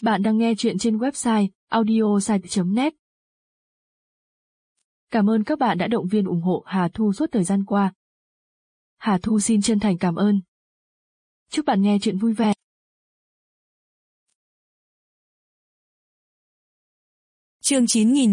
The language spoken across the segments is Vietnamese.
Bạn đang nghe chuyện trên website audiosite.net. Cảm ơn các bạn đã động viên ủng hộ Hà Thu suốt thời gian qua. Hà Thu xin chân thành cảm ơn. Chúc bạn nghe chuyện vui vẻ. Chương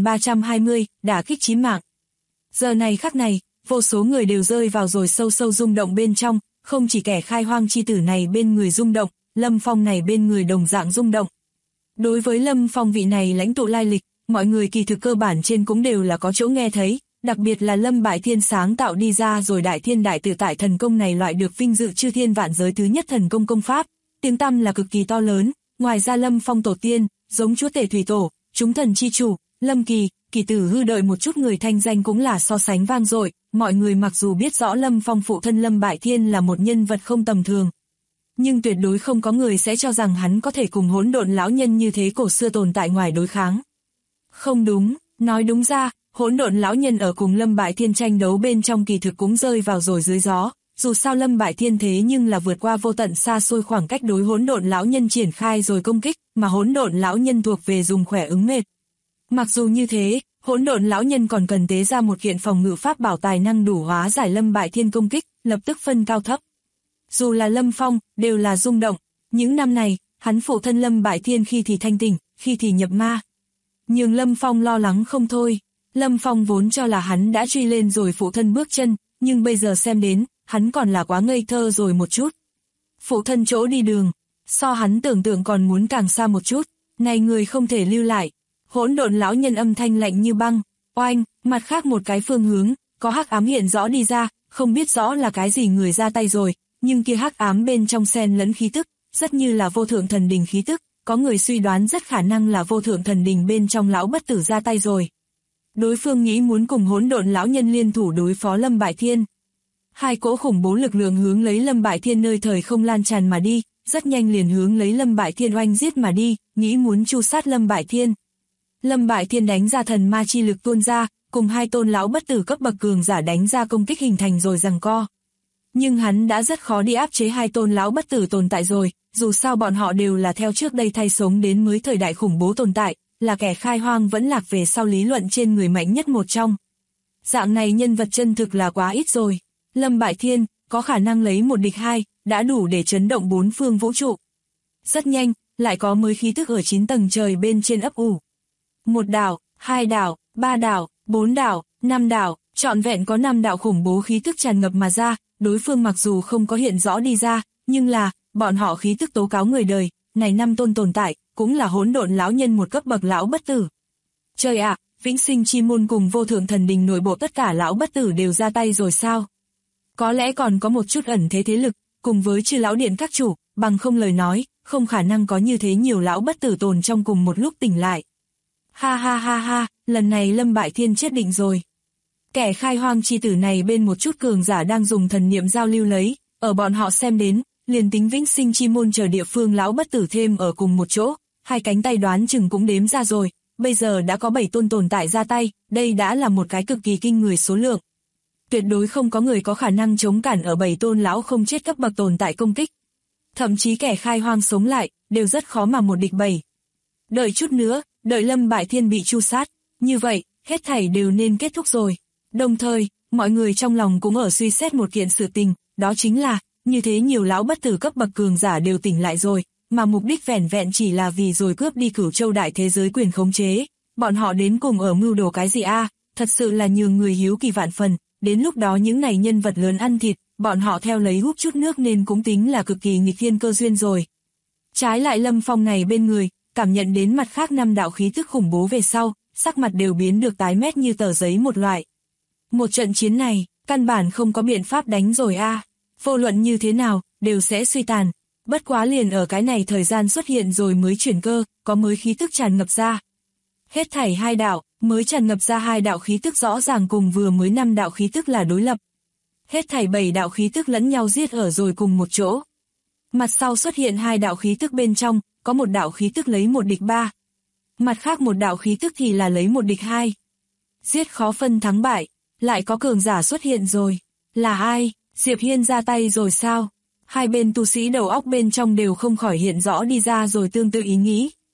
9320, đả kích chí mạng. Giờ này khắc này, vô số người đều rơi vào rồi sâu sâu rung động bên trong, không chỉ kẻ khai hoang chi tử này bên người rung động, Lâm Phong này bên người đồng dạng rung động. Đối với Lâm Phong vị này lãnh tụ lai lịch, mọi người kỳ thực cơ bản trên cũng đều là có chỗ nghe thấy, đặc biệt là Lâm Bại Thiên sáng tạo đi ra rồi đại thiên đại tự tại thần công này loại được vinh dự chư thiên vạn giới thứ nhất thần công công pháp, tiếng tăm là cực kỳ to lớn. Ngoài ra Lâm Phong tổ tiên, giống chúa tể thủy tổ, chúng thần chi chủ, Lâm Kỳ, Kỳ Tử Hư đợi một chút người thanh danh cũng là so sánh vang dội. Mọi người mặc dù biết rõ Lâm Phong phụ thân Lâm Bại Thiên là một nhân vật không tầm thường, nhưng tuyệt đối không có người sẽ cho rằng hắn có thể cùng hỗn độn lão nhân như thế cổ xưa tồn tại ngoài đối kháng. Không đúng, nói đúng ra, hỗn độn lão nhân ở cùng Lâm Bại Thiên tranh đấu bên trong kỳ thực cũng rơi vào rồi dưới gió. Dù sao Lâm Bại Thiên thế nhưng là vượt qua vô tận xa xôi khoảng cách đối hỗn độn lão nhân triển khai rồi công kích, mà hỗn độn lão nhân thuộc về dùng khỏe ứng mệt. Mặc dù như thế, hỗn độn lão nhân còn cần tế ra một kiện phòng ngự pháp bảo tài năng đủ hóa giải Lâm Bại Thiên công kích, lập tức phân cao thấp. Dù là Lâm Phong, đều là rung động. Những năm này, hắn phụ thân Lâm Bại Thiên khi thì thanh tỉnh, khi thì nhập ma. Nhưng Lâm Phong lo lắng không thôi. Lâm Phong vốn cho là hắn đã truy lên rồi phụ thân bước chân, nhưng bây giờ xem đến, hắn còn là quá ngây thơ rồi một chút. Phụ thân chỗ đi đường, so hắn tưởng tượng còn muốn càng xa một chút, này người không thể lưu lại. Hỗn độn lão nhân âm thanh lạnh như băng, oanh, mặt khác một cái phương hướng, có hắc ám hiện rõ đi ra, không biết rõ là cái gì người ra tay rồi, nhưng kia hắc ám bên trong xen lẫn khí tức, rất như là vô thượng thần đình khí tức, có người suy đoán rất khả năng là vô thượng thần đình bên trong lão bất tử ra tay rồi. Đối phương nghĩ muốn cùng hỗn độn lão nhân liên thủ đối phó Lâm Bại Thiên. Hai cỗ khủng bố lực lượng hướng lấy Lâm Bại Thiên nơi thời không lan tràn mà đi, rất nhanh liền hướng lấy Lâm Bại Thiên oanh giết mà đi, nghĩ muốn tru sát Lâm Bại Thiên. Lâm Bại Thiên đánh ra thần ma chi lực tuôn ra, cùng hai tôn lão bất tử cấp bậc cường giả đánh ra công kích hình thành rồi giằng co. Nhưng hắn đã rất khó đi áp chế hai tôn lão bất tử tồn tại rồi, dù sao bọn họ đều là theo trước đây thay sống đến mới thời đại khủng bố tồn tại, là kẻ khai hoang vẫn lạc về sau lý luận trên người mạnh nhất một trong. Dạng này nhân vật chân thực là quá ít rồi. Lâm Bại Thiên, có khả năng lấy một địch hai, đã đủ để chấn động bốn phương vũ trụ. Rất nhanh, lại có mới khí thức ở 9 tầng trời bên trên ấp ủ. Một đảo, hai đảo, ba đảo, 4 đảo, 5 đảo, trọn vẹn có 5 đạo khủng bố khí tức tràn ngập mà ra, đối phương mặc dù không có hiện rõ đi ra, nhưng là, bọn họ khí tức tố cáo người đời, này 5 tôn tồn tại, cũng là hỗn độn lão nhân một cấp bậc lão bất tử. Trời ạ, Vĩnh Sinh Chi Môn cùng vô thượng thần đình nội bộ tất cả lão bất tử đều ra tay rồi sao? Có lẽ còn có một chút ẩn thế thế lực, cùng với chư lão điện các chủ, bằng không lời nói, không khả năng có như thế nhiều lão bất tử tồn trong cùng một lúc tỉnh lại. Ha ha ha ha, lần này Lâm Bại Thiên chết định rồi. Kẻ khai hoang chi tử này bên một chút cường giả đang dùng thần niệm giao lưu lấy, ở bọn họ xem đến, liền tính Vĩnh Sinh Chi Môn chờ địa phương lão bất tử thêm ở cùng một chỗ, hai cánh tay đoán chừng cũng đếm ra rồi, bây giờ đã có 7 tôn tồn tại ra tay, đây đã là một cái cực kỳ kinh người số lượng. Tuyệt đối không có người có khả năng chống cản ở 7 tôn lão không chết cấp bậc tồn tại công kích. Thậm chí kẻ khai hoang sống lại, đều rất khó mà một địch 7. Đợi chút nữa, đợi Lâm Bại Thiên bị tru sát, như vậy, hết thảy đều nên kết thúc rồi. Đồng thời, mọi người trong lòng cũng ở suy xét một kiện sự tình, đó chính là, như thế nhiều lão bất tử cấp bậc cường giả đều tỉnh lại rồi, mà mục đích vẻn vẹn chỉ là vì rồi cướp đi Cửu Châu đại thế giới quyền khống chế. Bọn họ đến cùng ở mưu đồ cái gì a? Thật sự là nhường người hiếu kỳ vạn phần, đến lúc đó những này nhân vật lớn ăn thịt, bọn họ theo lấy hút chút nước nên cũng tính là cực kỳ nghịch thiên cơ duyên rồi. Trái lại Lâm Phong này bên người, cảm nhận đến mặt khác 5 đạo khí tức khủng bố về sau, sắc mặt đều biến được tái mét như tờ giấy một loại. Một trận chiến này, căn bản không có biện pháp đánh rồi a. Vô luận như thế nào, đều sẽ suy tàn. Bất quá liền ở cái này thời gian xuất hiện rồi mới chuyển cơ, có mới khí tức tràn ngập ra. Hết thảy 2 đạo, mới tràn ngập ra 2 đạo khí tức rõ ràng cùng vừa mới 5 đạo khí tức là đối lập. Hết thảy 7 đạo khí tức lẫn nhau giết ở rồi cùng một chỗ. Mặt sau xuất hiện 2 đạo khí tức bên trong, có một đạo khí tức lấy một địch 3. Mặt khác một đạo khí tức thì là lấy một địch 2. Giết khó phân thắng bại, lại có cường giả xuất hiện rồi. Là ai? Diệp Hiên ra tay rồi sao? Hai bên tu sĩ đầu óc bên trong đều không khỏi hiện rõ đi ra rồi tương tự ý nghĩ.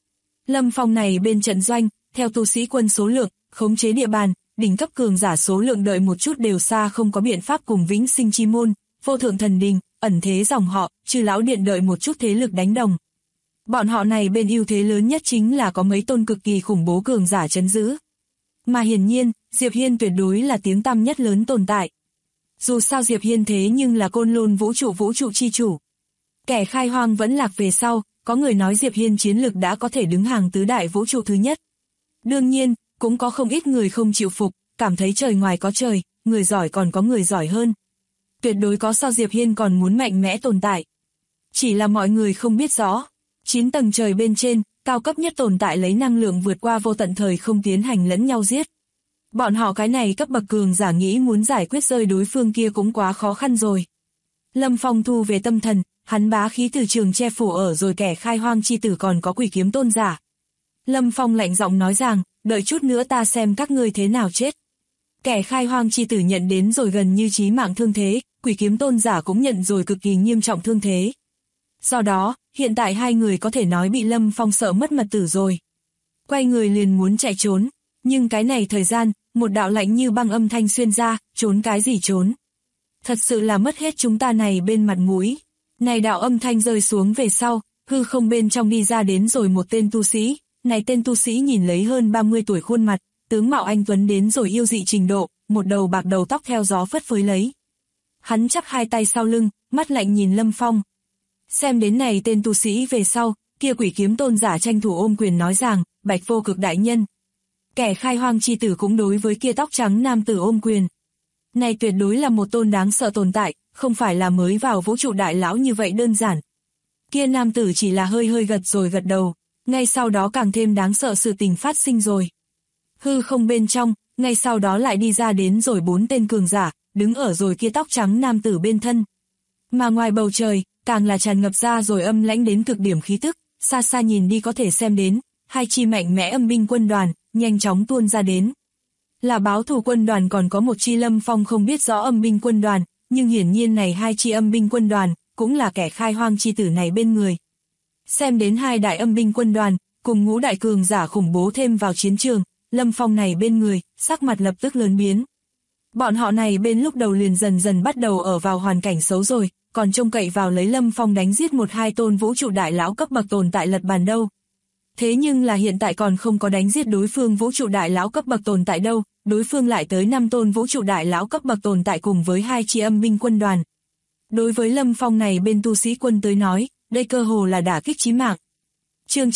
Lâm Phong này bên trận doanh, theo tu sĩ quân số lượng, khống chế địa bàn, đỉnh cấp cường giả số lượng đợi một chút đều xa không có biện pháp cùng Vĩnh Sinh Chi Môn, Vô Thượng Thần Đình, ẩn thế dòng họ, Chư Lão Điện đợi một chút thế lực đánh đồng. Bọn họ này bên ưu thế lớn nhất chính là có mấy tôn cực kỳ khủng bố cường giả trấn giữ. Mà hiển nhiên, Diệp Hiên tuyệt đối là tiếng tăm nhất lớn tồn tại. Dù sao Diệp Hiên thế nhưng là Côn Lôn vũ trụ chi chủ. Kẻ khai hoang vẫn lạc về sau, có người nói Diệp Hiên chiến lực đã có thể đứng hàng tứ đại vũ trụ thứ nhất. Đương nhiên, cũng có không ít người không chịu phục, cảm thấy trời ngoài có trời, người giỏi còn có người giỏi hơn. Tuyệt đối có so Diệp Hiên còn muốn mạnh mẽ tồn tại. Chỉ là mọi người không biết rõ, 9 tầng trời bên trên, cao cấp nhất tồn tại lấy năng lượng vượt qua vô tận thời không tiến hành lẫn nhau giết. Bọn họ cái này cấp bậc cường giả nghĩ muốn giải quyết rơi đối phương kia cũng quá khó khăn rồi. Lâm Phong thu về tâm thần, hắn bá khí từ trường che phủ ở rồi kẻ khai hoang chi tử còn có Quỷ Kiếm Tôn giả. Lâm Phong lạnh giọng nói rằng, đợi chút nữa ta xem các ngươi thế nào chết. Kẻ khai hoang chi tử nhận đến rồi gần như chí mạng thương thế, Quỷ Kiếm Tôn giả cũng nhận rồi cực kỳ nghiêm trọng thương thế. Do đó, hiện tại hai người có thể nói bị Lâm Phong sợ mất mật tử rồi. Quay người liền muốn chạy trốn, nhưng cái này thời gian, một đạo lạnh như băng âm thanh xuyên ra, trốn cái gì trốn. Thật sự là mất hết chúng ta này bên mặt mũi. Này đạo âm thanh rơi xuống về sau, hư không bên trong đi ra đến rồi một tên tu sĩ. Này tên tu sĩ nhìn lấy hơn 30 tuổi khuôn mặt, tướng mạo anh tuấn đến rồi yêu dị trình độ, một đầu bạc đầu tóc theo gió phất phới lấy. Hắn chắp hai tay sau lưng, mắt lạnh nhìn Lâm Phong. Xem đến này tên tu sĩ về sau, kia Quỷ Kiếm Tôn giả tranh thủ ôm quyền nói rằng, Bạch Vô Cực đại nhân. Kẻ khai hoang chi tử cũng đối với kia tóc trắng nam tử ôm quyền. Này tuyệt đối là một tôn đáng sợ tồn tại, không phải là mới vào vũ trụ đại lão như vậy đơn giản. Kia nam tử chỉ là hơi gật rồi gật đầu, ngay sau đó càng thêm đáng sợ sự tình phát sinh rồi. Hư không bên trong, ngay sau đó lại đi ra đến rồi 4 tên cường giả, đứng ở rồi kia tóc trắng nam tử bên thân. Mà ngoài bầu trời, càng là tràn ngập ra rồi âm lãnh đến cực điểm khí tức, xa xa nhìn đi có thể xem đến, hai chi mạnh mẽ âm binh quân đoàn, nhanh chóng tuôn ra đến. Là báo thù quân đoàn còn có một chi Lâm Phong không biết rõ âm binh quân đoàn, nhưng hiển nhiên này hai chi âm binh quân đoàn, cũng là kẻ khai hoang chi tử này bên người. Xem đến hai đại âm binh quân đoàn, cùng ngũ đại cường giả khủng bố thêm vào chiến trường, Lâm Phong này bên người, sắc mặt lập tức lớn biến. Bọn họ này bên lúc đầu liền dần dần bắt đầu ở vào hoàn cảnh xấu rồi, còn trông cậy vào lấy Lâm Phong đánh giết một hai tôn vũ trụ đại lão cấp bậc tồn tại lật bàn đâu. Thế nhưng là hiện tại còn không có đánh giết đối phương vũ trụ đại lão cấp bậc tồn tại đâu, đối phương lại tới 5 tôn vũ trụ đại lão cấp bậc tồn tại cùng với hai chi âm binh quân đoàn. Đối với Lâm Phong này bên tu sĩ quân tới nói, đây cơ hồ là đả kích chí mạng. Chương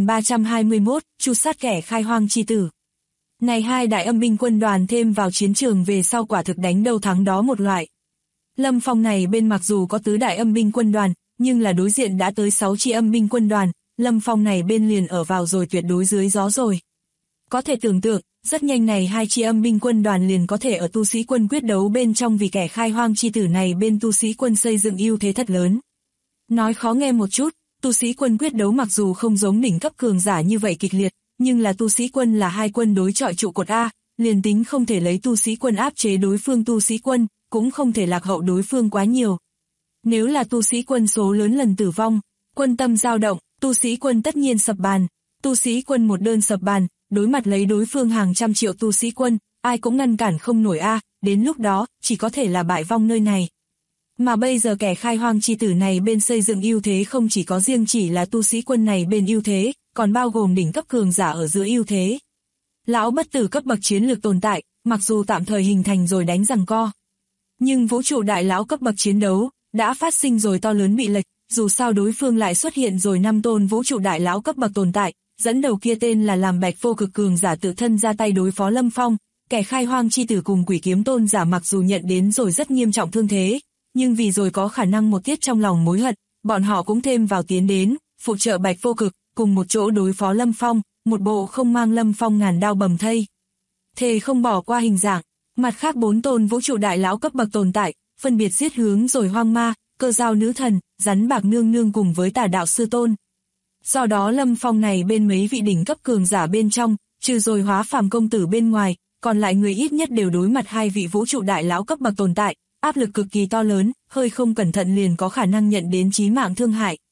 9321, tru sát kẻ khai hoang chi tử. Này hai đại âm binh quân đoàn thêm vào chiến trường về sau quả thực đánh đâu thắng đó một loại. Lâm Phong này bên mặc dù có tứ đại âm binh quân đoàn, nhưng là đối diện đã tới 6 chi âm binh quân đoàn, Lâm Phong này bên liền ở vào rồi tuyệt đối dưới gió rồi. Có thể tưởng tượng, rất nhanh này hai chi âm binh quân đoàn liền có thể ở tu sĩ quân quyết đấu bên trong vì kẻ khai hoang chi tử này bên tu sĩ quân xây dựng ưu thế thật lớn. Nói khó nghe một chút, tu sĩ quân quyết đấu mặc dù không giống đỉnh cấp cường giả như vậy kịch liệt, nhưng là tu sĩ quân là hai quân đối chọi trụ cột A, liền tính không thể lấy tu sĩ quân áp chế đối phương tu sĩ quân, cũng không thể lạc hậu đối phương quá nhiều. Nếu là tu sĩ quân số lớn lần tử vong, quân tâm dao động, tu sĩ quân tất nhiên sập bàn, tu sĩ quân một đơn sập bàn, đối mặt lấy đối phương hàng trăm triệu tu sĩ quân, ai cũng ngăn cản không nổi A, đến lúc đó, chỉ có thể là bại vong nơi này. Mà bây giờ kẻ khai hoang chi tử này bên xây dựng ưu thế không chỉ có riêng chỉ là tu sĩ quân này bên ưu thế, còn bao gồm đỉnh cấp cường giả ở giữa ưu thế. Lão bất tử cấp bậc chiến lược tồn tại, mặc dù tạm thời hình thành rồi đánh giằng co. Nhưng vũ trụ đại lão cấp bậc chiến đấu, đã phát sinh rồi to lớn bị lệch, dù sao đối phương lại xuất hiện rồi 5 tôn vũ trụ đại lão cấp bậc tồn tại, dẫn đầu kia tên là làm Bạch Vô Cực cường giả tự thân ra tay đối phó Lâm Phong, kẻ khai hoang chi tử cùng Quỷ Kiếm Tôn giả mặc dù nhận đến rồi rất nghiêm trọng thương thế, nhưng vì rồi có khả năng một tiết trong lòng mối hận, bọn họ cũng thêm vào tiến đến, phụ trợ Bạch Vô Cực, cùng một chỗ đối phó Lâm Phong, một bộ không mang Lâm Phong ngàn đao bầm thây. Thề không bỏ qua hình dạng, mặt khác 4 tôn vũ trụ đại lão cấp bậc tồn tại, phân biệt giết hướng rồi Hoang Ma, Cơ Dao nữ thần, Rắn Bạc nương nương cùng với Tà đạo sư tôn. Do đó Lâm Phong này bên mấy vị đỉnh cấp cường giả bên trong, trừ rồi Hóa Phàm công tử bên ngoài, còn lại người ít nhất đều đối mặt hai vị vũ trụ đại lão cấp bậc tồn tại, áp lực cực kỳ to lớn, hơi không cẩn thận liền có khả năng nhận đến chí mạng thương hại.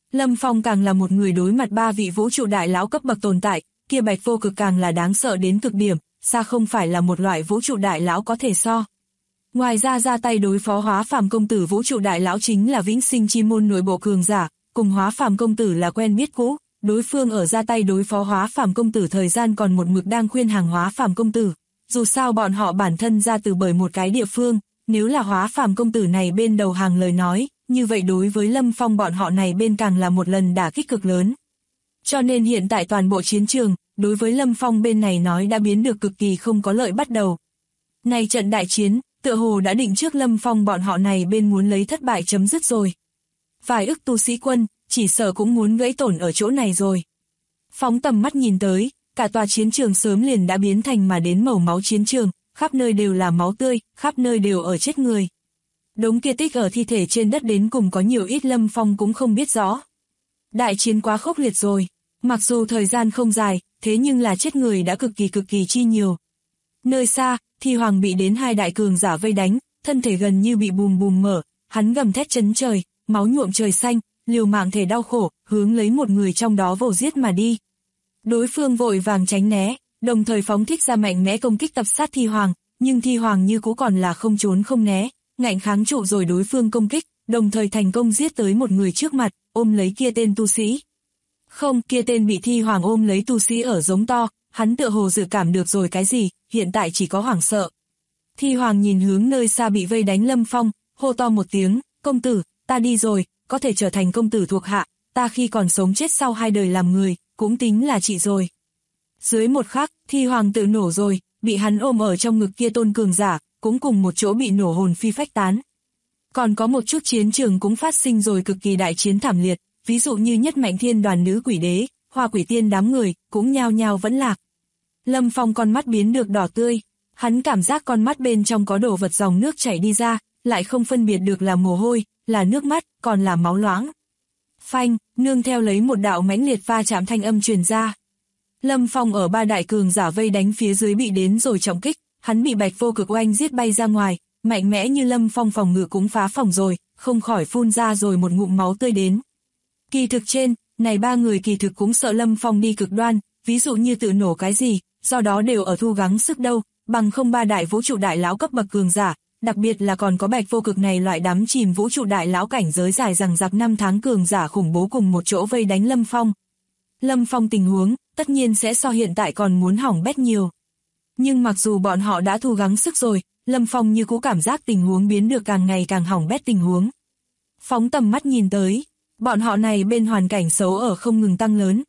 Lâm Phong càng là một người đối mặt 3 vị vũ trụ đại lão cấp bậc tồn tại, kia Bạch Vô Cực càng là đáng sợ đến cực điểm, xa không phải là một loại vũ trụ đại lão có thể so. Ngoài ra tay đối phó Hóa Phàm công tử vũ trụ đại lão chính là Vĩnh Sinh Chi môn nội bộ cường giả, cùng Hóa Phàm công tử là quen biết cũ, đối phương ở ra tay đối phó Hóa Phàm công tử thời gian còn một mực đang khuyên hàng Hóa Phàm công tử. Dù sao bọn họ bản thân ra từ bởi một cái địa phương, nếu là Hóa Phàm công tử này bên đầu hàng lời nói, như vậy đối với Lâm Phong bọn họ này bên càng là một lần đả kích cực lớn. Cho nên hiện tại toàn bộ chiến trường, đối với Lâm Phong bên này nói đã biến được cực kỳ không có lợi bắt đầu. Này trận đại chiến, tựa hồ đã định trước Lâm Phong bọn họ này bên muốn lấy thất bại chấm dứt rồi. Vài ức tu sĩ quân, chỉ sợ cũng muốn gãy tổn ở chỗ này rồi. Phóng tầm mắt nhìn tới, cả tòa chiến trường sớm liền đã biến thành mà đến màu máu chiến trường, khắp nơi đều là máu tươi, khắp nơi đều ở chết người. Đống kia tích ở thi thể trên đất đến cùng có nhiều ít Lâm Phong cũng không biết rõ. Đại chiến quá khốc liệt rồi, mặc dù thời gian không dài, thế nhưng là chết người đã cực kỳ chi nhiều. Nơi xa, Thi Hoàng bị đến 2 đại cường giả vây đánh, thân thể gần như bị bùm mở, hắn gầm thét chấn trời, máu nhuộm trời xanh, liều mạng thể đau khổ, hướng lấy một người trong đó vồ giết mà đi. Đối phương vội vàng tránh né, đồng thời phóng thích ra mạnh mẽ công kích tập sát Thi Hoàng, nhưng Thi Hoàng như cũ còn là không trốn không né, ngạnh kháng trụ rồi đối phương công kích, đồng thời thành công giết tới một người trước mặt, ôm lấy kia tên tu sĩ. Không, kia tên bị Thi Hoàng ôm lấy tu sĩ ở giống to, hắn tựa hồ dự cảm được rồi cái gì, hiện tại chỉ có hoảng sợ. Thi Hoàng nhìn hướng nơi xa bị vây đánh Lâm Phong, hô to một tiếng, công tử, ta đi rồi, có thể trở thành công tử thuộc hạ, ta khi còn sống chết sau 2 đời làm người, cũng tính là chị rồi. Dưới một khắc, Thi Hoàng tự nổ rồi, bị hắn ôm ở trong ngực kia tôn cường giả, cũng cùng một chỗ bị nổ hồn phi phách tán. Còn có một chút chiến trường cũng phát sinh rồi cực kỳ đại chiến thảm liệt, ví dụ như Nhất Mạnh Thiên đoàn nữ quỷ đế, Hoa Quỷ Tiên đám người, cũng nhao nhao vẫn lạc. Lâm Phong con mắt biến được đỏ tươi, hắn cảm giác con mắt bên trong có đồ vật dòng nước chảy đi ra, lại không phân biệt được là mồ hôi, là nước mắt, còn là máu loãng. Phanh, nương theo lấy một đạo mãnh liệt va chạm thanh âm truyền ra. Lâm Phong ở 3 đại cường giả vây đánh phía dưới bị đến rồi trọng kích, hắn bị Bạch Vô Cực oanh giết bay ra ngoài, mạnh mẽ như Lâm Phong phòng ngự cũng phá phòng rồi, không khỏi phun ra rồi một ngụm máu tươi đến. Kỳ thực trên, này 3 người kỳ thực cũng sợ Lâm Phong đi cực đoan, ví dụ như tự nổ cái gì, do đó đều ở thu gắng sức đâu, bằng không 3 đại vũ trụ đại lão cấp bậc cường giả, đặc biệt là còn có Bạch Vô Cực này loại đắm chìm vũ trụ đại lão cảnh giới dài dằng dặc 5 tháng cường giả khủng bố cùng một chỗ vây đánh Lâm Phong. Lâm Phong tình huống, tất nhiên sẽ so hiện tại còn muốn hỏng bét nhiều. Nhưng mặc dù bọn họ đã thu gắng sức rồi, Lâm Phong như cũ cảm giác tình huống biến được càng ngày càng hỏng bét tình huống. Phóng tầm mắt nhìn tới, bọn họ này bên hoàn cảnh xấu ở không ngừng tăng lớn.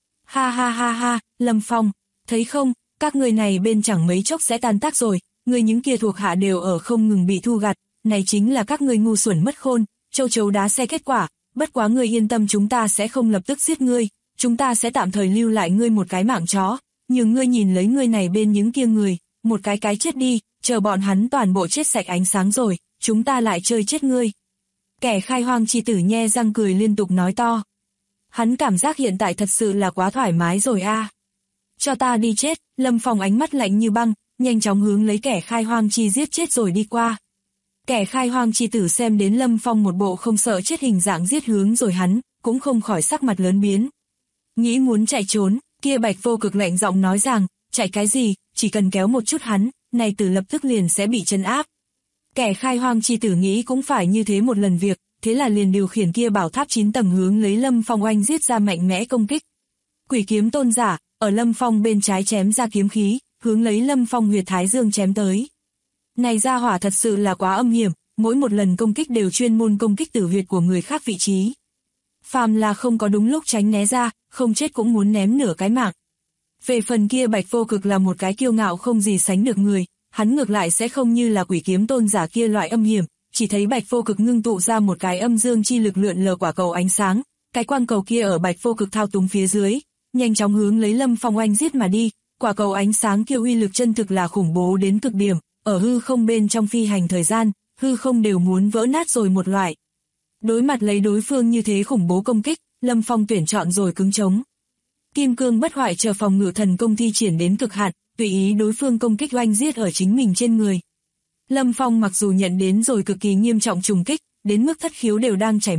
Ha ha ha ha, Lâm Phong, thấy không, các người này bên chẳng mấy chốc sẽ tan tác rồi, người những kia thuộc hạ đều ở không ngừng bị thu gặt, này chính là các người ngu xuẩn mất khôn, châu chấu đá xe kết quả, bất quá người yên tâm chúng ta sẽ không lập tức giết ngươi, chúng ta sẽ tạm thời lưu lại ngươi một cái mạng chó, nhưng ngươi nhìn lấy ngươi này bên những kia người, một cái chết đi, chờ bọn hắn toàn bộ chết sạch ánh sáng rồi, chúng ta lại chơi chết ngươi. Kẻ khai hoang chi tử nhe răng cười liên tục nói to. Hắn cảm giác hiện tại thật sự là quá thoải mái rồi a. Cho ta đi chết, Lâm Phong ánh mắt lạnh như băng, nhanh chóng hướng lấy kẻ khai hoang chi giết chết rồi đi qua. Kẻ khai hoang chi tử xem đến Lâm Phong một bộ không sợ chết hình dạng giết hướng rồi hắn, cũng không khỏi sắc mặt lớn biến. Nghĩ muốn chạy trốn, kia Bạch Vô Cực lạnh giọng nói rằng, chạy cái gì, chỉ cần kéo một chút hắn, này tử lập tức liền sẽ bị trấn áp. Kẻ khai hoang chi tử nghĩ cũng phải như thế một lần việc, thế là liền điều khiển kia bảo tháp 9 tầng hướng lấy Lâm Phong oanh giết ra mạnh mẽ công kích. Quỷ kiếm tôn giả, ở Lâm Phong bên trái chém ra kiếm khí, hướng lấy Lâm Phong huyệt thái dương chém tới. Này ra hỏa thật sự là quá âm hiểm, mỗi một lần công kích đều chuyên môn công kích tử huyệt của người khác vị trí. Phàm là không có đúng lúc tránh né ra, không chết cũng muốn ném nửa cái mạng. Về phần kia Bạch Vô Cực là một cái kiêu ngạo không gì sánh được người, hắn ngược lại sẽ không như là quỷ kiếm tôn giả kia loại âm hiểm, chỉ thấy Bạch Vô Cực ngưng tụ ra một cái âm dương chi lực lượn lờ quả cầu ánh sáng, cái quang cầu kia ở Bạch Vô Cực thao túng phía dưới, nhanh chóng hướng lấy Lâm Phong oanh giết mà đi, quả cầu ánh sáng kia uy lực chân thực là khủng bố đến cực điểm, ở hư không bên trong phi hành thời gian, hư không đều muốn vỡ nát rồi một loại. Đối mặt lấy đối phương như thế khủng bố công kích, Lâm Phong tuyển chọn rồi cứng chống. Kim cương bất hoại chờ phòng ngự thần công thi triển đến cực hạn, tùy ý đối phương công kích oanh giết ở chính mình trên người. Lâm Phong mặc dù nhận đến rồi cực kỳ nghiêm trọng trùng kích, đến mức thất khiếu đều đang chảy máu,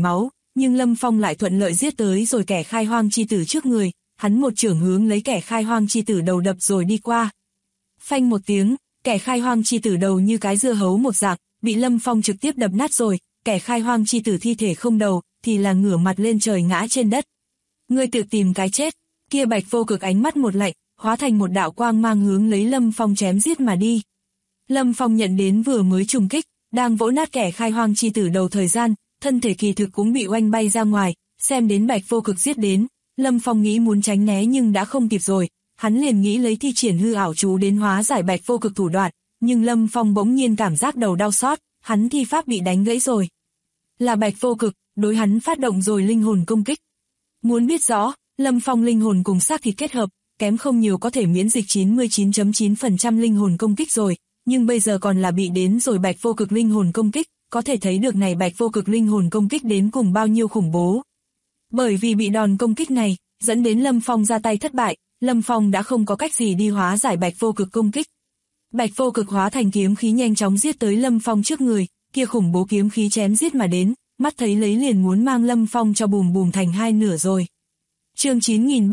nhưng Lâm Phong lại thuận lợi giết tới rồi kẻ khai hoang chi tử trước người, hắn một chưởng hướng lấy kẻ khai hoang chi tử đầu đập rồi đi qua. Phanh một tiếng, kẻ khai hoang chi tử đầu như cái dưa hấu một dạng, bị Lâm Phong trực tiếp đập nát rồi, kẻ khai hoang chi tử thi thể không đầu, thì là ngửa mặt lên trời ngã trên đất. Ngươi tự tìm cái chết, kia Bạch Vô Cực ánh mắt một lạnh, hóa thành một đạo quang mang hướng lấy Lâm Phong chém giết mà đi. Lâm Phong nhận đến vừa mới trùng kích, đang vỗ nát kẻ khai hoang chi tử đầu thời gian, thân thể kỳ thực cũng bị oanh bay ra ngoài, xem đến Bạch Vô Cực giết đến, Lâm Phong nghĩ muốn tránh né nhưng đã không kịp rồi, hắn liền nghĩ lấy thi triển hư ảo chú đến hóa giải Bạch Vô Cực thủ đoạn, nhưng Lâm Phong bỗng nhiên cảm giác đầu đau xót, hắn thi pháp bị đánh gãy rồi. Là Bạch Vô Cực, đối hắn phát động rồi linh hồn công kích. Muốn biết rõ, Lâm Phong linh hồn cùng xác thịt kết hợp, kém không nhiều có thể miễn dịch 99.9% linh hồn công kích rồi, nhưng bây giờ còn là bị đến rồi Bạch Vô Cực linh hồn công kích, có thể thấy được này Bạch Vô Cực linh hồn công kích đến cùng bao nhiêu khủng bố. Bởi vì bị đòn công kích này, dẫn đến Lâm Phong ra tay thất bại, Lâm Phong đã không có cách gì đi hóa giải Bạch Vô Cực công kích. Bạch Vô Cực hóa thành kiếm khí nhanh chóng giết tới Lâm Phong trước người, kia khủng bố kiếm khí chém giết mà đến, mắt thấy lấy liền muốn mang Lâm Phong cho bùm bùm thành hai nửa rồi. Chương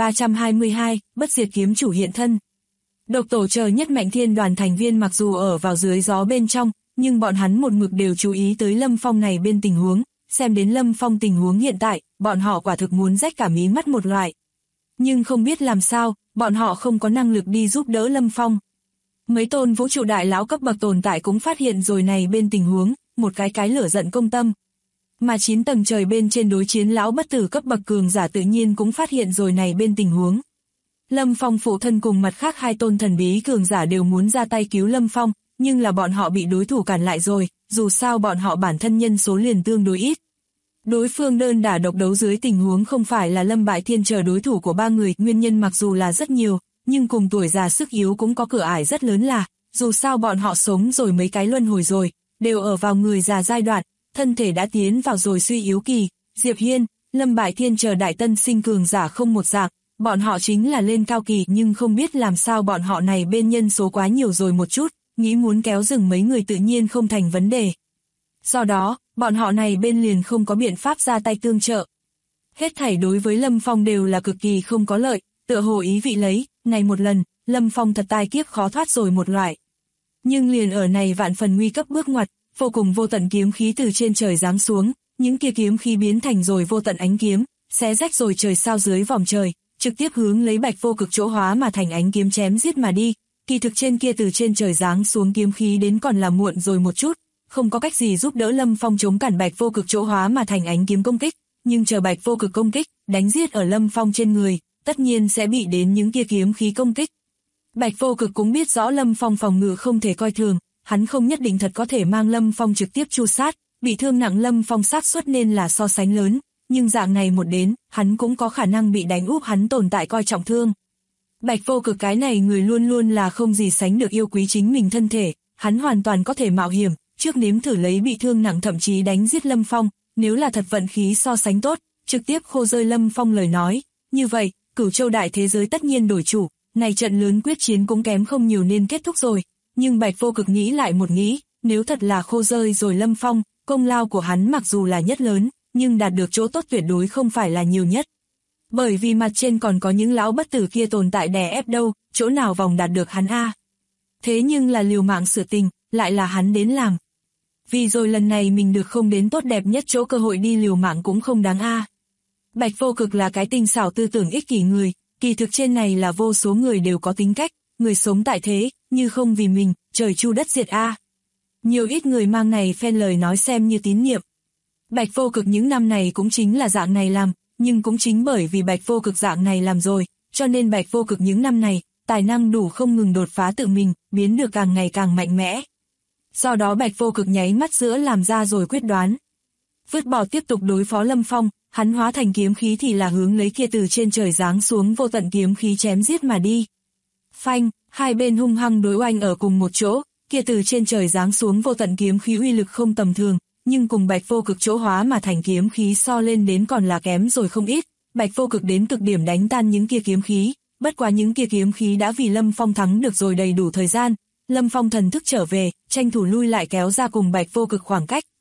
9322, Bất Diệt Kiếm Chủ hiện thân. Độc Tổ chờ Nhất Mạnh Thiên đoàn thành viên mặc dù ở vào dưới gió bên trong, nhưng bọn hắn một mực đều chú ý tới Lâm Phong này bên tình huống, xem đến Lâm Phong tình huống hiện tại, bọn họ quả thực muốn rách cả mí mắt một loại. Nhưng không biết làm sao, bọn họ không có năng lực đi giúp đỡ Lâm Phong. Mấy tôn vũ trụ đại lão cấp bậc tồn tại cũng phát hiện rồi này bên tình huống, một cái lửa giận công tâm. Mà 9 tầng trời bên trên đối chiến lão bất tử cấp bậc cường giả tự nhiên cũng phát hiện rồi này bên tình huống. Lâm Phong phụ thân cùng mặt khác 2 tôn thần bí cường giả đều muốn ra tay cứu Lâm Phong, nhưng là bọn họ bị đối thủ cản lại rồi, dù sao bọn họ bản thân nhân số liền tương đối ít. Đối phương đơn đả độc đấu dưới tình huống không phải là Lâm Bại Thiên chờ đối thủ của 3 người, nguyên nhân mặc dù là rất nhiều, nhưng cùng tuổi già sức yếu cũng có cửa ải rất lớn là, dù sao bọn họ sống rồi mấy cái luân hồi rồi, đều ở vào người già giai đoạn, thân thể đã tiến vào rồi suy yếu kỳ, Diệp Hiên, Lâm Bại Thiên chờ đại tân sinh cường giả không một dạng, bọn họ chính là lên cao kỳ nhưng không biết làm sao bọn họ này bên nhân số quá nhiều rồi một chút, nghĩ muốn kéo dừng mấy người tự nhiên không thành vấn đề. Do đó, bọn họ này bên liền không có biện pháp ra tay tương trợ. Hết thảy đối với Lâm Phong đều là cực kỳ không có lợi, tựa hồ ý vị lấy, này một lần, Lâm Phong thật tai kiếp khó thoát rồi một loại. Nhưng liền ở này vạn phần nguy cấp bước ngoặt, vô cùng vô tận kiếm khí từ trên trời giáng xuống, những kia kiếm khí biến thành rồi vô tận ánh kiếm, xé rách rồi trời sao dưới vòng trời, trực tiếp hướng lấy Bạch Vô Cực chỗ hóa mà thành ánh kiếm chém giết mà đi. Kỳ thực trên kia từ trên trời giáng xuống kiếm khí đến còn là muộn rồi một chút, không có cách gì giúp đỡ Lâm Phong chống cản Bạch Vô Cực chỗ hóa mà thành ánh kiếm công kích, nhưng chờ Bạch Vô Cực công kích, đánh giết ở Lâm Phong trên người, tất nhiên sẽ bị đến những kia kiếm khí công kích. Bạch Vô Cực cũng biết rõ Lâm Phong phòng ngự không thể coi thường, hắn không nhất định thật có thể mang Lâm Phong trực tiếp tru sát, bị thương nặng Lâm Phong xác suất nên là so sánh lớn, nhưng dạng này một đến, hắn cũng có khả năng bị đánh úp hắn tồn tại coi trọng thương. Bạch Vô Cực cái này người luôn luôn là không gì sánh được yêu quý chính mình thân thể, hắn hoàn toàn có thể mạo hiểm, trước nếm thử lấy bị thương nặng thậm chí đánh giết Lâm Phong, nếu là thật vận khí so sánh tốt, trực tiếp khô rơi Lâm Phong lời nói, như vậy, Cửu Châu đại thế giới tất nhiên đổi chủ, này trận lớn quyết chiến cũng kém không nhiều nên kết thúc rồi, nhưng Bạch Vô Cực nghĩ lại một nghĩ, nếu thật là khô rơi rồi Lâm Phong, công lao của hắn mặc dù là nhất lớn, nhưng đạt được chỗ tốt tuyệt đối không phải là nhiều nhất. Bởi vì mặt trên còn có những lão bất tử kia tồn tại đè ép đâu, chỗ nào vòng đạt được hắn a. Thế nhưng là liều mạng sự tình, lại là hắn đến làm. Vì rồi lần này mình được không đến tốt đẹp nhất chỗ cơ hội đi liều mạng cũng không đáng a. Bạch Vô Cực là cái tinh xảo tư tưởng ích kỷ người, kỳ thực trên này là vô số người đều có tính cách, người sống tại thế, như không vì mình, trời chu đất diệt a. Nhiều ít người mang này phen lời nói xem như tín nhiệm. Bạch Vô Cực những năm này cũng chính là dạng này làm, nhưng cũng chính bởi vì Bạch Vô Cực dạng này làm rồi, cho nên Bạch Vô Cực những năm này, tài năng đủ không ngừng đột phá tự mình, biến được càng ngày càng mạnh mẽ. Do đó Bạch Vô Cực nháy mắt giữa làm ra rồi quyết đoán. Vứt bỏ tiếp tục đối phó Lâm Phong, hắn hóa thành kiếm khí thì là hướng lấy kia từ trên trời giáng xuống vô tận kiếm khí chém giết mà đi. Phanh, hai bên hung hăng đối oanh ở cùng một chỗ, kia từ trên trời giáng xuống vô tận kiếm khí uy lực không tầm thường, nhưng cùng Bạch Vô Cực chỗ hóa mà thành kiếm khí so lên đến còn là kém rồi không ít. Bạch Vô Cực đến cực điểm đánh tan những kia kiếm khí, bất quá những kia kiếm khí đã vì Lâm Phong thắng được rồi đầy đủ thời gian. Lâm Phong thần thức trở về, tranh thủ lui lại kéo ra cùng Bạch Vô Cực khoảng cách,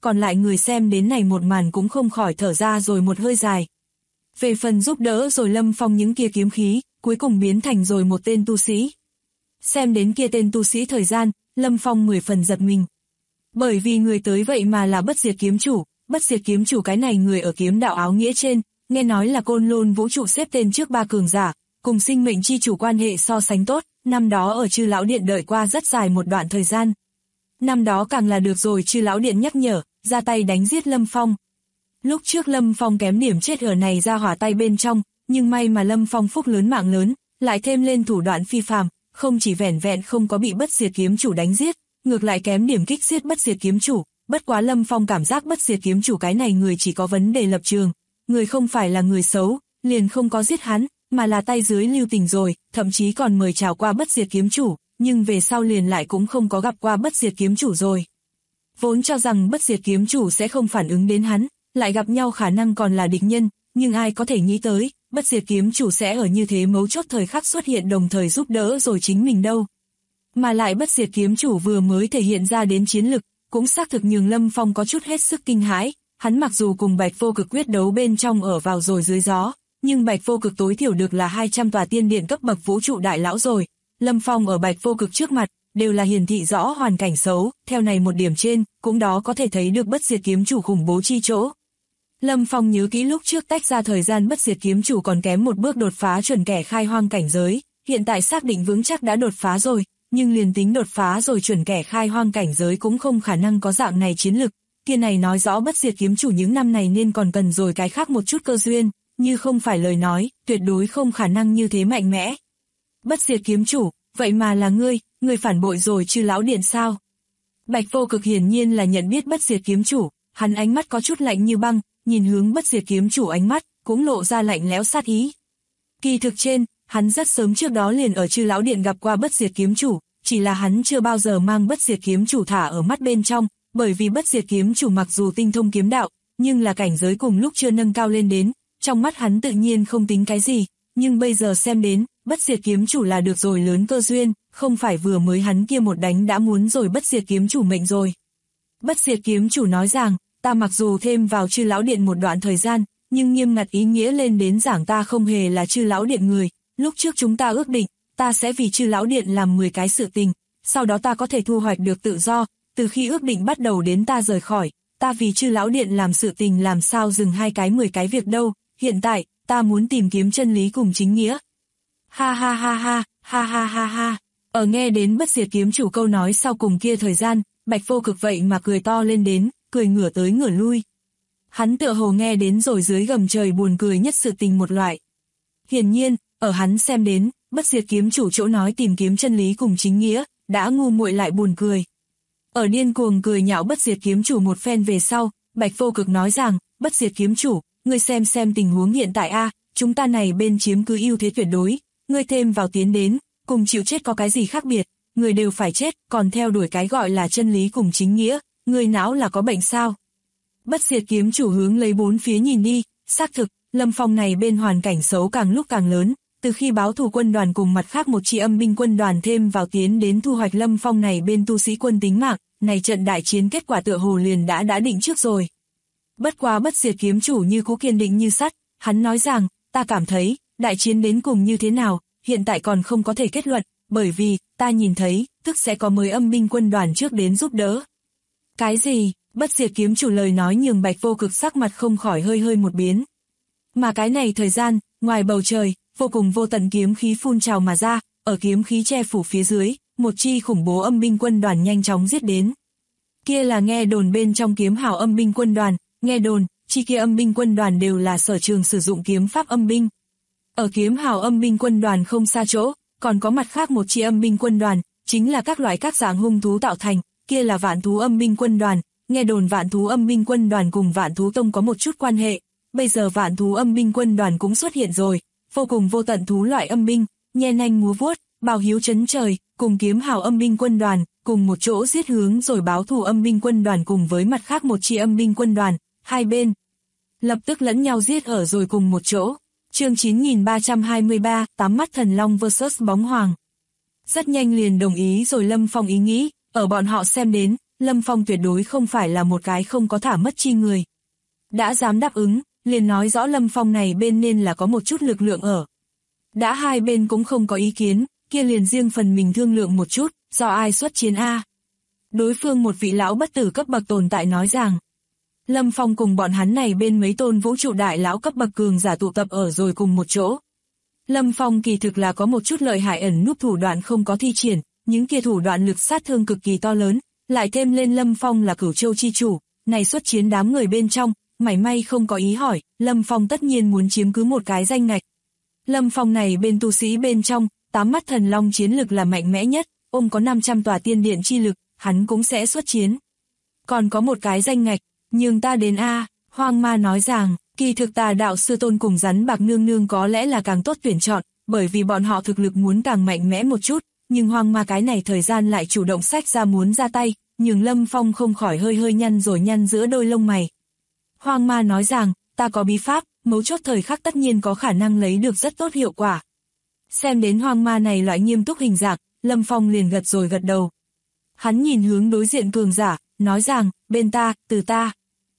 còn lại người xem đến này một màn cũng không khỏi thở ra rồi một hơi dài. Về phần giúp đỡ rồi Lâm Phong những kia kiếm khí, cuối cùng biến thành rồi một tên tu sĩ. Xem đến kia tên tu sĩ thời gian, Lâm Phong 10 phần giật mình. Bởi vì người tới vậy mà là Bất Diệt kiếm chủ, Bất Diệt kiếm chủ cái này người ở kiếm đạo áo nghĩa trên, nghe nói là Côn Lôn vũ trụ xếp tên trước 3 cường giả, cùng sinh mệnh chi chủ quan hệ so sánh tốt, năm đó ở Chư Lão Điện đợi qua rất dài một đoạn thời gian. Năm đó càng là được rồi Chư Lão Điện nhắc nhở, ra tay đánh giết Lâm Phong. Lúc trước Lâm Phong kém điểm chết ở này ra hỏa tay bên trong, nhưng may mà Lâm Phong phúc lớn mạng lớn, lại thêm lên thủ đoạn phi phàm, không chỉ vẻn vẹn không có bị Bất Diệt kiếm chủ đánh giết, ngược lại kém điểm kích giết Bất Diệt kiếm chủ. Bất quá Lâm Phong cảm giác Bất Diệt kiếm chủ cái này người chỉ có vấn đề lập trường, người không phải là người xấu, liền không có giết hắn, mà là tay dưới lưu tình rồi, thậm chí còn mời chào qua Bất Diệt kiếm chủ, nhưng về sau liền lại cũng không có gặp qua Bất Diệt kiếm chủ rồi. Vốn cho rằng Bất Diệt kiếm chủ sẽ không phản ứng đến hắn, lại gặp nhau khả năng còn là địch nhân, nhưng ai có thể nghĩ tới, Bất Diệt kiếm chủ sẽ ở như thế mấu chốt thời khắc xuất hiện đồng thời giúp đỡ rồi chính mình đâu. Mà lại Bất Diệt kiếm chủ vừa mới thể hiện ra đến chiến lực, cũng xác thực nhường Lâm Phong có chút hết sức kinh hãi, hắn mặc dù cùng Bạch Vô Cực quyết đấu bên trong ở vào rồi dưới gió, nhưng Bạch Vô Cực tối thiểu được là 200 tòa tiên điện cấp bậc vũ trụ đại lão rồi, Lâm Phong ở Bạch Vô Cực trước mặt, đều là hiển thị rõ hoàn cảnh xấu, theo này một điểm trên, cũng đó có thể thấy được Bất Diệt kiếm chủ khủng bố chi chỗ. Lâm Phong nhớ kỹ lúc trước tách ra thời gian Bất Diệt kiếm chủ còn kém một bước đột phá chuẩn kẻ khai hoang cảnh giới, hiện tại xác định vững chắc đã đột phá rồi, nhưng liền tính đột phá rồi chuẩn kẻ khai hoang cảnh giới cũng không khả năng có dạng này chiến lực, kia này nói rõ Bất Diệt kiếm chủ những năm này nên còn cần rồi cái khác một chút cơ duyên, như không phải lời nói, tuyệt đối không khả năng như thế mạnh mẽ. Bất Diệt kiếm chủ, vậy mà là ngươi phản bội rồi Chư Lão Điện sao? Bạch Vô Cực hiển nhiên là nhận biết Bất Diệt kiếm chủ, hắn ánh mắt có chút lạnh như băng, nhìn hướng Bất Diệt kiếm chủ ánh mắt, cũng lộ ra lạnh lẽo sát ý. Kỳ thực trên, hắn rất sớm trước đó liền ở Chư Lão Điện gặp qua Bất Diệt kiếm chủ, chỉ là hắn chưa bao giờ mang Bất Diệt kiếm chủ thả ở mắt bên trong, bởi vì Bất Diệt kiếm chủ mặc dù tinh thông kiếm đạo, nhưng là cảnh giới cùng lúc chưa nâng cao lên đến, trong mắt hắn tự nhiên không tính cái gì, nhưng bây giờ xem đến, Bất Diệt kiếm chủ là được rồi lớn cơ duyên, không phải vừa mới hắn kia một đánh đã muốn rồi Bất Diệt kiếm chủ mệnh rồi. Bất Diệt kiếm chủ nói rằng, ta mặc dù thêm vào Chư Lão Điện một đoạn thời gian, nhưng nghiêm ngặt ý nghĩa lên đến giảng ta không hề là Chư Lão Điện người, lúc trước chúng ta ước định, ta sẽ vì Chư Lão Điện làm 10 cái sự tình, sau đó ta có thể thu hoạch được tự do, từ khi ước định bắt đầu đến ta rời khỏi, ta vì Chư Lão Điện làm sự tình làm sao dừng 2 cái 10 cái việc đâu, hiện tại, ta muốn tìm kiếm chân lý cùng chính nghĩa. Ha ha ha ha, ha ha ha ha, ở nghe đến Bất Diệt kiếm chủ câu nói sau cùng kia thời gian, Bạch Vô Cực vậy mà cười to lên đến, cười ngửa tới ngửa lui. Hắn tựa hồ nghe đến rồi dưới gầm trời buồn cười nhất sự tình một loại. Hiển nhiên, ở hắn xem đến, Bất Diệt kiếm chủ chỗ nói tìm kiếm chân lý cùng chính nghĩa, đã ngu muội lại buồn cười. Ở điên cuồng cười nhạo Bất Diệt kiếm chủ một phen về sau, Bạch Vô Cực nói rằng, Bất Diệt kiếm chủ, ngươi xem tình huống hiện tại a, chúng ta này bên chiếm cứ ưu thế tuyệt đối, ngươi thêm vào tiến đến, cùng chịu chết có cái gì khác biệt, người đều phải chết, còn theo đuổi cái gọi là chân lý cùng chính nghĩa, ngươi não là có bệnh sao? Bất Diệt kiếm chủ hướng lấy bốn phía nhìn đi, xác thực, Lâm Phong này bên hoàn cảnh xấu càng lúc càng lớn, từ khi báo thù quân đoàn cùng mặt khác một chi âm binh quân đoàn thêm vào tiến đến thu hoạch Lâm Phong này bên tu sĩ quân tính mạng, này trận đại chiến kết quả tựa hồ liền đã định trước rồi. Bất quá Bất Diệt kiếm chủ như cũ kiên định như sắt, hắn nói rằng, ta cảm thấy, đại chiến đến cùng như thế nào, hiện tại còn không có thể kết luận, bởi vì, ta nhìn thấy, tức sẽ có mới âm binh quân đoàn trước đến giúp đỡ. Cái gì? Bất Diệt kiếm chủ lời nói nhường Bạch Vô Cực sắc mặt không khỏi hơi một biến. Mà cái này thời gian, ngoài bầu trời, vô cùng vô tận kiếm khí phun trào mà ra, ở kiếm khí che phủ phía dưới, một chi khủng bố âm binh quân đoàn nhanh chóng giết đến. Kia là nghe đồn bên trong kiếm hào âm binh quân đoàn, nghe đồn, chi kia âm binh quân đoàn đều là sở trường sử dụng kiếm pháp âm binh. Ở kiếm hào âm binh quân đoàn không xa chỗ, còn có mặt khác một chi âm binh quân đoàn, chính là các loại các dạng hung thú tạo thành, kia là Vạn Thú âm binh quân đoàn. Nghe đồn Vạn Thú âm binh quân đoàn cùng Vạn Thú tông có một chút quan hệ, bây giờ Vạn Thú âm binh quân đoàn cũng xuất hiện rồi, vô cùng vô tận thú loại âm binh, nhe nanh múa vuốt, bào hiếu chấn trời, cùng kiếm hào âm binh quân đoàn, cùng một chỗ giết hướng rồi báo thù âm binh quân đoàn cùng với mặt khác một chi âm binh quân đoàn, hai bên lập tức lẫn nhau giết ở rồi cùng một chỗ. Chương 9323, Tám mắt thần long vs bóng hoàng. Rất nhanh liền đồng ý rồi Lâm Phong ý nghĩ, ở bọn họ xem đến, Lâm Phong tuyệt đối không phải là một cái không có thả mất chi người. Đã dám đáp ứng, liền nói rõ Lâm Phong này bên nên là có một chút lực lượng ở. Đã hai bên cũng không có ý kiến, kia liền riêng phần mình thương lượng một chút, do ai xuất chiến a? Đối phương một vị lão bất tử cấp bậc tồn tại nói rằng, Lâm Phong cùng bọn hắn này bên mấy tôn vũ trụ đại lão cấp bậc cường giả tụ tập ở rồi cùng một chỗ. Lâm Phong kỳ thực là có một chút lợi hại ẩn núp thủ đoạn không có thi triển, những kia thủ đoạn lực sát thương cực kỳ to lớn, lại thêm lên Lâm Phong là Cửu Châu chi chủ, này xuất chiến đám người bên trong, mảy may không có ý hỏi, Lâm Phong tất nhiên muốn chiếm cứ một cái danh ngạch. Lâm Phong này bên tu sĩ bên trong, 8 mắt thần long chiến lực là mạnh mẽ nhất, có 500 tòa tiên điện chi lực, hắn cũng sẽ xuất chiến. Còn có một cái danh ngạch, nhưng ta đến a, Hoang Ma nói rằng, kỳ thực Tà đạo sư tôn cùng Rắn Bạc Nương Nương có lẽ là càng tốt tuyển chọn, bởi vì bọn họ thực lực muốn càng mạnh mẽ một chút, nhưng Hoang Ma cái này thời gian lại chủ động xách ra muốn ra tay, nhưng Lâm Phong không khỏi hơi nhăn giữa đôi lông mày. Hoang Ma nói rằng, ta có bí pháp, mấu chốt thời khắc tất nhiên có khả năng lấy được rất tốt hiệu quả. Xem đến Hoang Ma này loại nghiêm túc hình dạng, Lâm Phong liền gật đầu. Hắn nhìn hướng đối diện cường giả, nói rằng, bên ta, từ ta.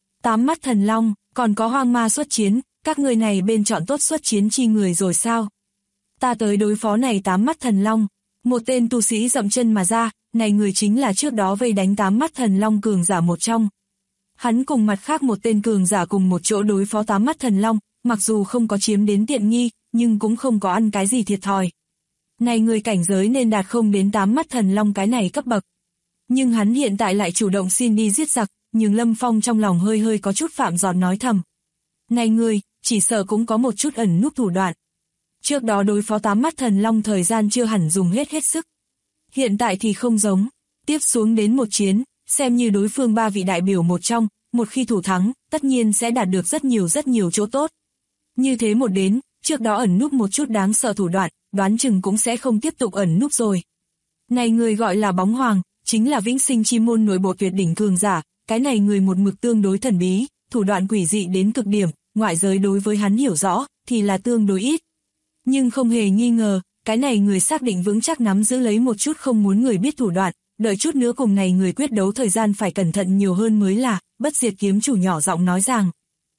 8 mắt thần long, còn có Hoang Ma xuất chiến, các người này bên chọn tốt xuất chiến chi người rồi sao? Ta tới đối phó này 8 mắt thần long. Một tên tu sĩ dậm chân mà ra, này người chính là trước đó vây đánh 8 mắt thần long cường giả một trong. Hắn cùng mặt khác một tên cường giả cùng một chỗ đối phó 8 mắt thần long, mặc dù không có chiếm đến tiện nghi, nhưng cũng không có ăn cái gì thiệt thòi. Này người cảnh giới nên đạt không đến 8 mắt thần long cái này cấp bậc. Nhưng hắn hiện tại lại chủ động xin đi giết giặc, nhưng Lâm Phong trong lòng hơi có chút phạm giọt nói thầm. Này người, chỉ sợ cũng có một chút ẩn núp thủ đoạn. Trước đó đối phó 8 mắt thần long thời gian chưa hẳn dùng hết sức. Hiện tại thì không giống, tiếp xuống đến một chiến, xem như đối phương 3 vị đại biểu một trong, một khi thủ thắng, tất nhiên sẽ đạt được rất nhiều chỗ tốt. Như thế một đến, trước đó ẩn núp một chút đáng sợ thủ đoạn, đoán chừng cũng sẽ không tiếp tục ẩn núp rồi. Này người gọi là Bóng Hoàng, chính là Vĩnh Sinh Chi môn nội bộ tuyệt đỉnh cường giả, cái này người một mực tương đối thần bí, thủ đoạn quỷ dị đến cực điểm, ngoại giới đối với hắn hiểu rõ, thì là tương đối ít. Nhưng không hề nghi ngờ, cái này người xác định vững chắc nắm giữ lấy một chút không muốn người biết thủ đoạn, đợi chút nữa cùng này người quyết đấu thời gian phải cẩn thận nhiều hơn mới là, Bất Diệt kiếm chủ nhỏ giọng nói rằng.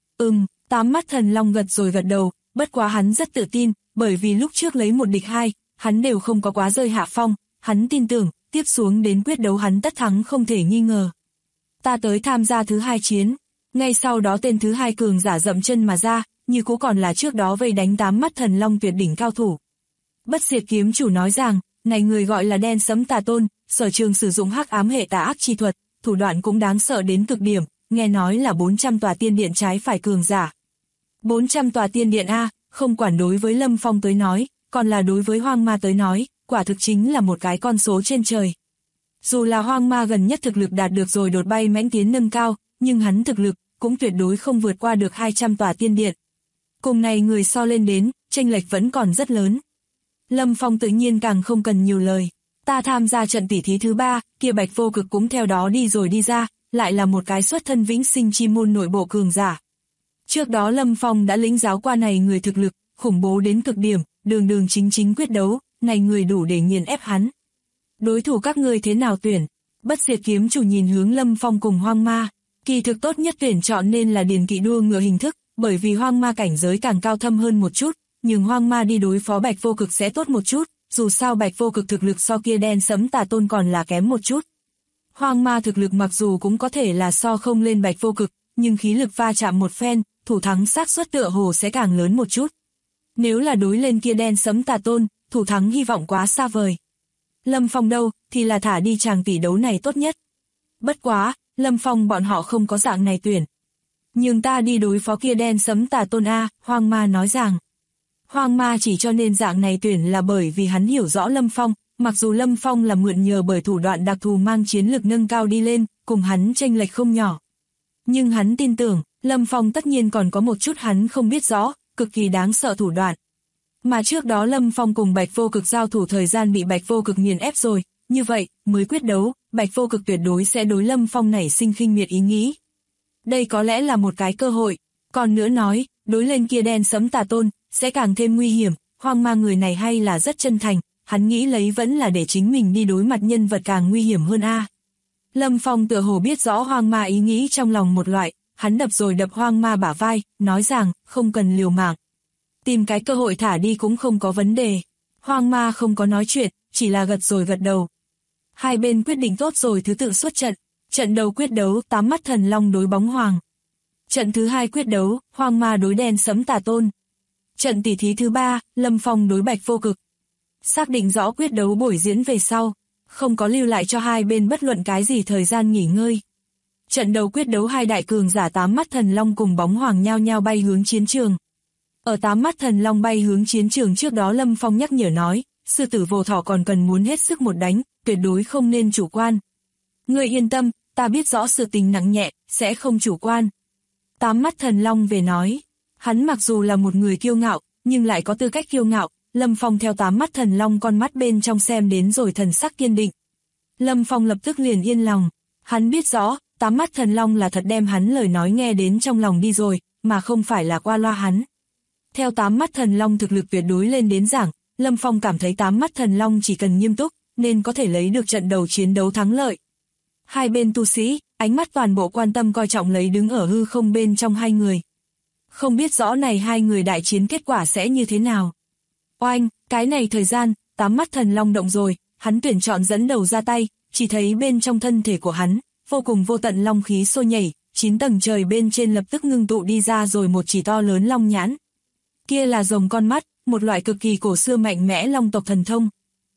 8 mắt thần long gật đầu, bất quá hắn rất tự tin, bởi vì lúc trước lấy 1 địch 2, hắn đều không có quá rơi hạ phong, hắn tin tưởng, tiếp xuống đến quyết đấu hắn tất thắng không thể nghi ngờ. Ta tới tham gia thứ 2 chiến, ngay sau đó tên thứ 2 cường giả dậm chân mà ra, như cũ còn là trước đó vây đánh 8 mắt thần long tuyệt đỉnh cao thủ. Bất Diệt kiếm chủ nói rằng, này người gọi là Đen Sấm Tà Tôn, sở trường sử dụng hắc ám hệ tà ác chi thuật, thủ đoạn cũng đáng sợ đến cực điểm, nghe nói là 400 tòa tiên điện trái phải cường giả. 400 tòa tiên điện a, không quản đối với Lâm Phong tới nói, còn là đối với Hoang Ma tới nói, quả thực chính là một cái con số trên trời. Dù là Hoang Ma gần nhất thực lực đạt được rồi đột bay mãnh tiến nâng cao, nhưng hắn thực lực cũng tuyệt đối không vượt qua được 200 tòa tiên điện. Cùng này người so lên đến, chênh lệch vẫn còn rất lớn. Lâm Phong tự nhiên càng không cần nhiều lời. Ta tham gia trận tỉ thí thứ 3, kia Bạch Vô Cực cũng theo đó đi ra, lại là một cái xuất thân Vĩnh Sinh Chi môn nội bộ cường giả. Trước đó Lâm Phong đã lĩnh giáo qua này người thực lực, khủng bố đến cực điểm, đường chính quyết đấu, này người đủ để nghiền ép hắn. Đối thủ các ngươi thế nào tuyển? Bất Diệt kiếm chủ nhìn hướng Lâm Phong cùng Hoang Ma, kỳ thực tốt nhất tuyển chọn nên là điền kỵ đua ngựa hình thức, bởi vì Hoang Ma cảnh giới càng cao thâm hơn một chút, nhưng Hoang Ma đi đối phó Bạch Vô Cực sẽ tốt một chút, dù sao Bạch Vô Cực thực lực so kia Đen Sấm Tà Tôn còn là kém một chút. Hoang Ma thực lực mặc dù cũng có thể là so không lên Bạch Vô Cực, nhưng khí lực va chạm một phen, thủ thắng xác suất tựa hồ sẽ càng lớn một chút. Nếu là đối lên kia Đen Sấm Tà Tôn, thủ thắng hy vọng quá xa vời. Lâm Phong đâu, thì là thả đi chàng tỷ đấu này tốt nhất. Bất quá, Lâm Phong bọn họ không có dạng này tuyển. Nhưng ta đi đối phó kia Đen Sấm Tà Tôn a, Hoang Ma nói rằng. Hoang Ma chỉ cho nên dạng này tuyển là bởi vì hắn hiểu rõ Lâm Phong, mặc dù Lâm Phong là mượn nhờ bởi thủ đoạn đặc thù mang chiến lực nâng cao đi lên, cùng hắn chênh lệch không nhỏ. Nhưng hắn tin tưởng, Lâm Phong tất nhiên còn có một chút hắn không biết rõ, cực kỳ đáng sợ thủ đoạn. Mà trước đó Lâm Phong cùng Bạch Vô Cực giao thủ thời gian bị Bạch Vô Cực nghiền ép rồi, như vậy, mới quyết đấu, Bạch Vô Cực tuyệt đối sẽ đối Lâm Phong nảy sinh khinh miệt ý nghĩ. Đây có lẽ là một cái cơ hội, còn nữa nói, đối lên kia Đen Sấm Tà Tôn, sẽ càng thêm nguy hiểm, Hoang Ma người này hay là rất chân thành, hắn nghĩ lấy vẫn là để chính mình đi đối mặt nhân vật càng nguy hiểm hơn a. Lâm Phong tựa hồ biết rõ hoang ma ý nghĩ trong lòng một loại, hắn đập rồi đập hoang ma bả vai, nói rằng, không cần liều mạng. Tìm cái cơ hội thả đi cũng không có vấn đề. Hoang ma không có nói chuyện, chỉ là gật rồi gật đầu. Hai bên quyết định tốt rồi thứ tự xuất trận. Trận đầu quyết đấu, 8 mắt thần long đối bóng hoàng. Trận thứ hai quyết đấu, hoang ma đối đen sẫm tà tôn. Trận tỉ thí thứ ba, Lâm Phong đối bạch vô cực. Xác định rõ quyết đấu buổi diễn về sau, không có lưu lại cho hai bên bất luận cái gì thời gian nghỉ ngơi. Trận đầu quyết đấu hai đại cường giả 8 mắt thần long cùng bóng hoàng nhao nhao bay hướng chiến trường. Ở 8 mắt thần long bay hướng chiến trường trước đó Lâm Phong nhắc nhở nói, sư tử vô thỏ còn cần muốn hết sức một đánh, tuyệt đối không nên chủ quan. Ngươi yên tâm, ta biết rõ sự tình nặng nhẹ, sẽ không chủ quan. 8 mắt thần long về nói, hắn mặc dù là một người kiêu ngạo, nhưng lại có tư cách kiêu ngạo. Lâm Phong theo 8 mắt thần long con mắt bên trong xem đến rồi thần sắc kiên định. Lâm Phong lập tức liền yên lòng, hắn biết rõ, 8 mắt thần long là thật đem hắn lời nói nghe đến trong lòng đi rồi, mà không phải là qua loa hắn. Theo 8 mắt thần long thực lực tuyệt đối lên đến giảng, Lâm Phong cảm thấy 8 mắt thần long chỉ cần nghiêm túc, nên có thể lấy được trận đầu chiến đấu thắng lợi. Hai bên tu sĩ, ánh mắt toàn bộ quan tâm coi trọng lấy đứng ở hư không bên trong hai người. Không biết rõ này hai người đại chiến kết quả sẽ như thế nào. Oanh, cái này thời gian, 8 mắt thần long động rồi, hắn tuyển chọn dẫn đầu ra tay, chỉ thấy bên trong thân thể của hắn, vô cùng vô tận long khí sôi nhảy, 9 tầng trời bên trên lập tức ngưng tụ đi ra rồi một chỉ to lớn long nhãn. Kia là rồng con mắt, một loại cực kỳ cổ xưa mạnh mẽ long tộc thần thông.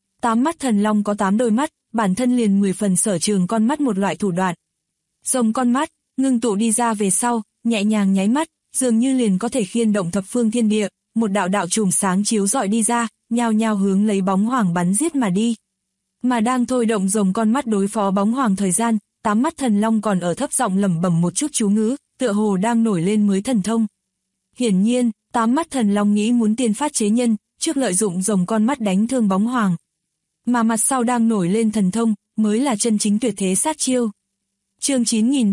8 mắt thần long có 8 đôi mắt, bản thân liền 10 phần sở trường con mắt một loại thủ đoạn. Rồng con mắt, ngưng tụ đi ra về sau, nhẹ nhàng nháy mắt, dường như liền có thể khiên động thập phương thiên địa. Một đạo đạo chùm sáng chiếu rọi đi ra, nhao nhao hướng lấy bóng hoàng bắn giết mà đi. Mà đang thôi động rồng con mắt đối phó bóng hoàng thời gian, 8 mắt thần long còn ở thấp giọng lẩm bẩm một chút chú ngữ, tựa hồ đang nổi lên mới thần thông. Hiển nhiên, 8 mắt thần long nghĩ muốn tiên phát chế nhân, trước lợi dụng rồng con mắt đánh thương bóng hoàng. Mà mặt sau đang nổi lên thần thông, mới là chân chính tuyệt thế sát chiêu. Chương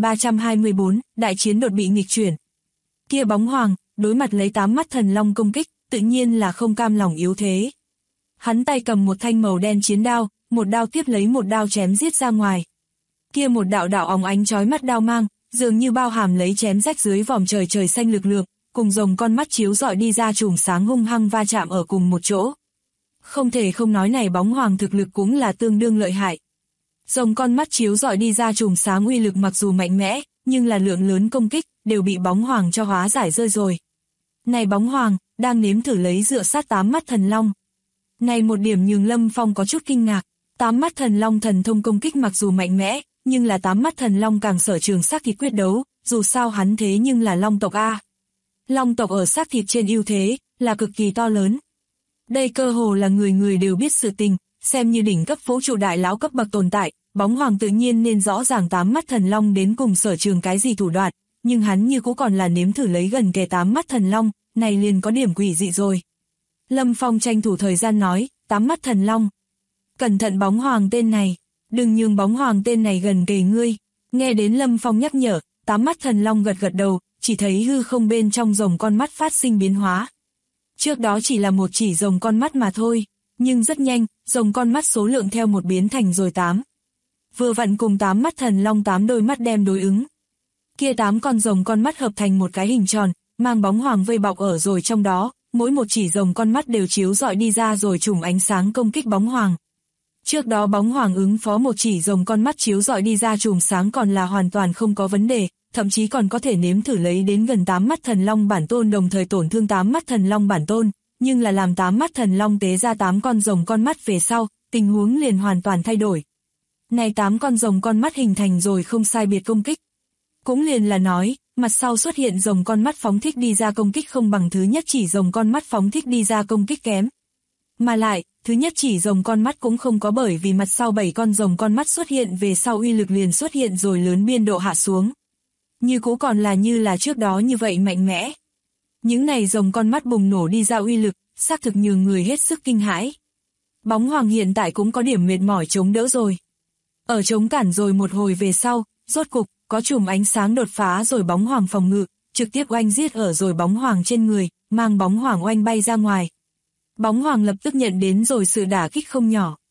9324, đại chiến đột bị nghịch chuyển. Kia bóng hoàng, đối mặt lấy 8 mắt thần long công kích, tự nhiên là không cam lòng yếu thế. Hắn tay cầm một thanh màu đen chiến đao, một đao tiếp lấy một đao chém giết ra ngoài. Kia một đạo đạo óng ánh chói mắt đao mang, dường như bao hàm lấy chém rách dưới vòm trời trời xanh lực lượng, cùng rồng con mắt chiếu rọi đi ra chùm sáng hung hăng va chạm ở cùng một chỗ. Không thể không nói này bóng hoàng thực lực cũng là tương đương lợi hại. Rồng con mắt chiếu rọi đi ra chùm sáng uy lực mặc dù mạnh mẽ, nhưng là lượng lớn công kích, đều bị bóng hoàng cho hóa giải rơi rồi. Này bóng hoàng, đang nếm thử lấy dựa sát 8 mắt thần long. Này một điểm nhường Lâm Phong có chút kinh ngạc, 8 mắt thần long thần thông công kích mặc dù mạnh mẽ, nhưng là 8 mắt thần long càng sở trường xác thịt quyết đấu, dù sao hắn thế nhưng là long tộc A. Long tộc ở xác thịt trên ưu thế, là cực kỳ to lớn. Đây cơ hồ là người người đều biết sự tình, xem như đỉnh cấp vũ trụ đại lão cấp bậc tồn tại, bóng hoàng tự nhiên nên rõ ràng 8 mắt thần long đến cùng sở trường cái gì thủ đoạn, nhưng hắn như cũng còn là nếm thử lấy gần kề 8 mắt thần long, này liền có điểm quỷ dị rồi. Lâm Phong tranh thủ thời gian nói, 8 mắt thần long. Cẩn thận bóng hoàng tên này, đừng nhường bóng hoàng tên này gần kề ngươi. Nghe đến Lâm Phong nhắc nhở, 8 mắt thần long gật gật đầu, chỉ thấy hư không bên trong rồng con mắt phát sinh biến hóa. Trước đó chỉ là một chỉ rồng con mắt mà thôi, nhưng rất nhanh, rồng con mắt số lượng theo một biến thành rồi 8. Vừa vặn cùng 8 mắt thần long 8 đôi mắt đem đối ứng. Kia 8 con rồng con mắt hợp thành một cái hình tròn, mang bóng hoàng vây bọc ở rồi trong đó, mỗi một chỉ rồng con mắt đều chiếu rọi đi ra rồi trùm ánh sáng công kích bóng hoàng. Trước đó bóng hoàng ứng phó một chỉ rồng con mắt chiếu rọi đi ra trùm sáng còn là hoàn toàn không có vấn đề, thậm chí còn có thể nếm thử lấy đến gần 8 mắt thần long bản tôn đồng thời tổn thương 8 mắt thần long bản tôn, nhưng là làm 8 mắt thần long tế ra 8 con rồng con mắt về sau, tình huống liền hoàn toàn thay đổi. Này 8 con rồng con mắt hình thành rồi không sai biệt công kích. Cũng liền là nói, mặt sau xuất hiện rồng con mắt phóng thích đi ra công kích không bằng thứ nhất chỉ rồng con mắt phóng thích đi ra công kích kém. Mà lại, thứ nhất chỉ rồng con mắt cũng không có bởi vì mặt sau 7 con rồng con mắt xuất hiện về sau uy lực liền xuất hiện rồi lớn biên độ hạ xuống. Như cũ còn là như là trước đó như vậy mạnh mẽ. Những này rồng con mắt bùng nổ đi ra uy lực, xác thực nhường người hết sức kinh hãi. Bóng hoàng hiện tại cũng có điểm mệt mỏi chống đỡ rồi. Ở chống cản rồi một hồi về sau, rốt cục, có chùm ánh sáng đột phá rồi bóng hoàng phòng ngự, trực tiếp oanh giết ở rồi bóng hoàng trên người, mang bóng hoàng oanh bay ra ngoài. Bóng hoàng lập tức nhận đến rồi sự đả kích không nhỏ.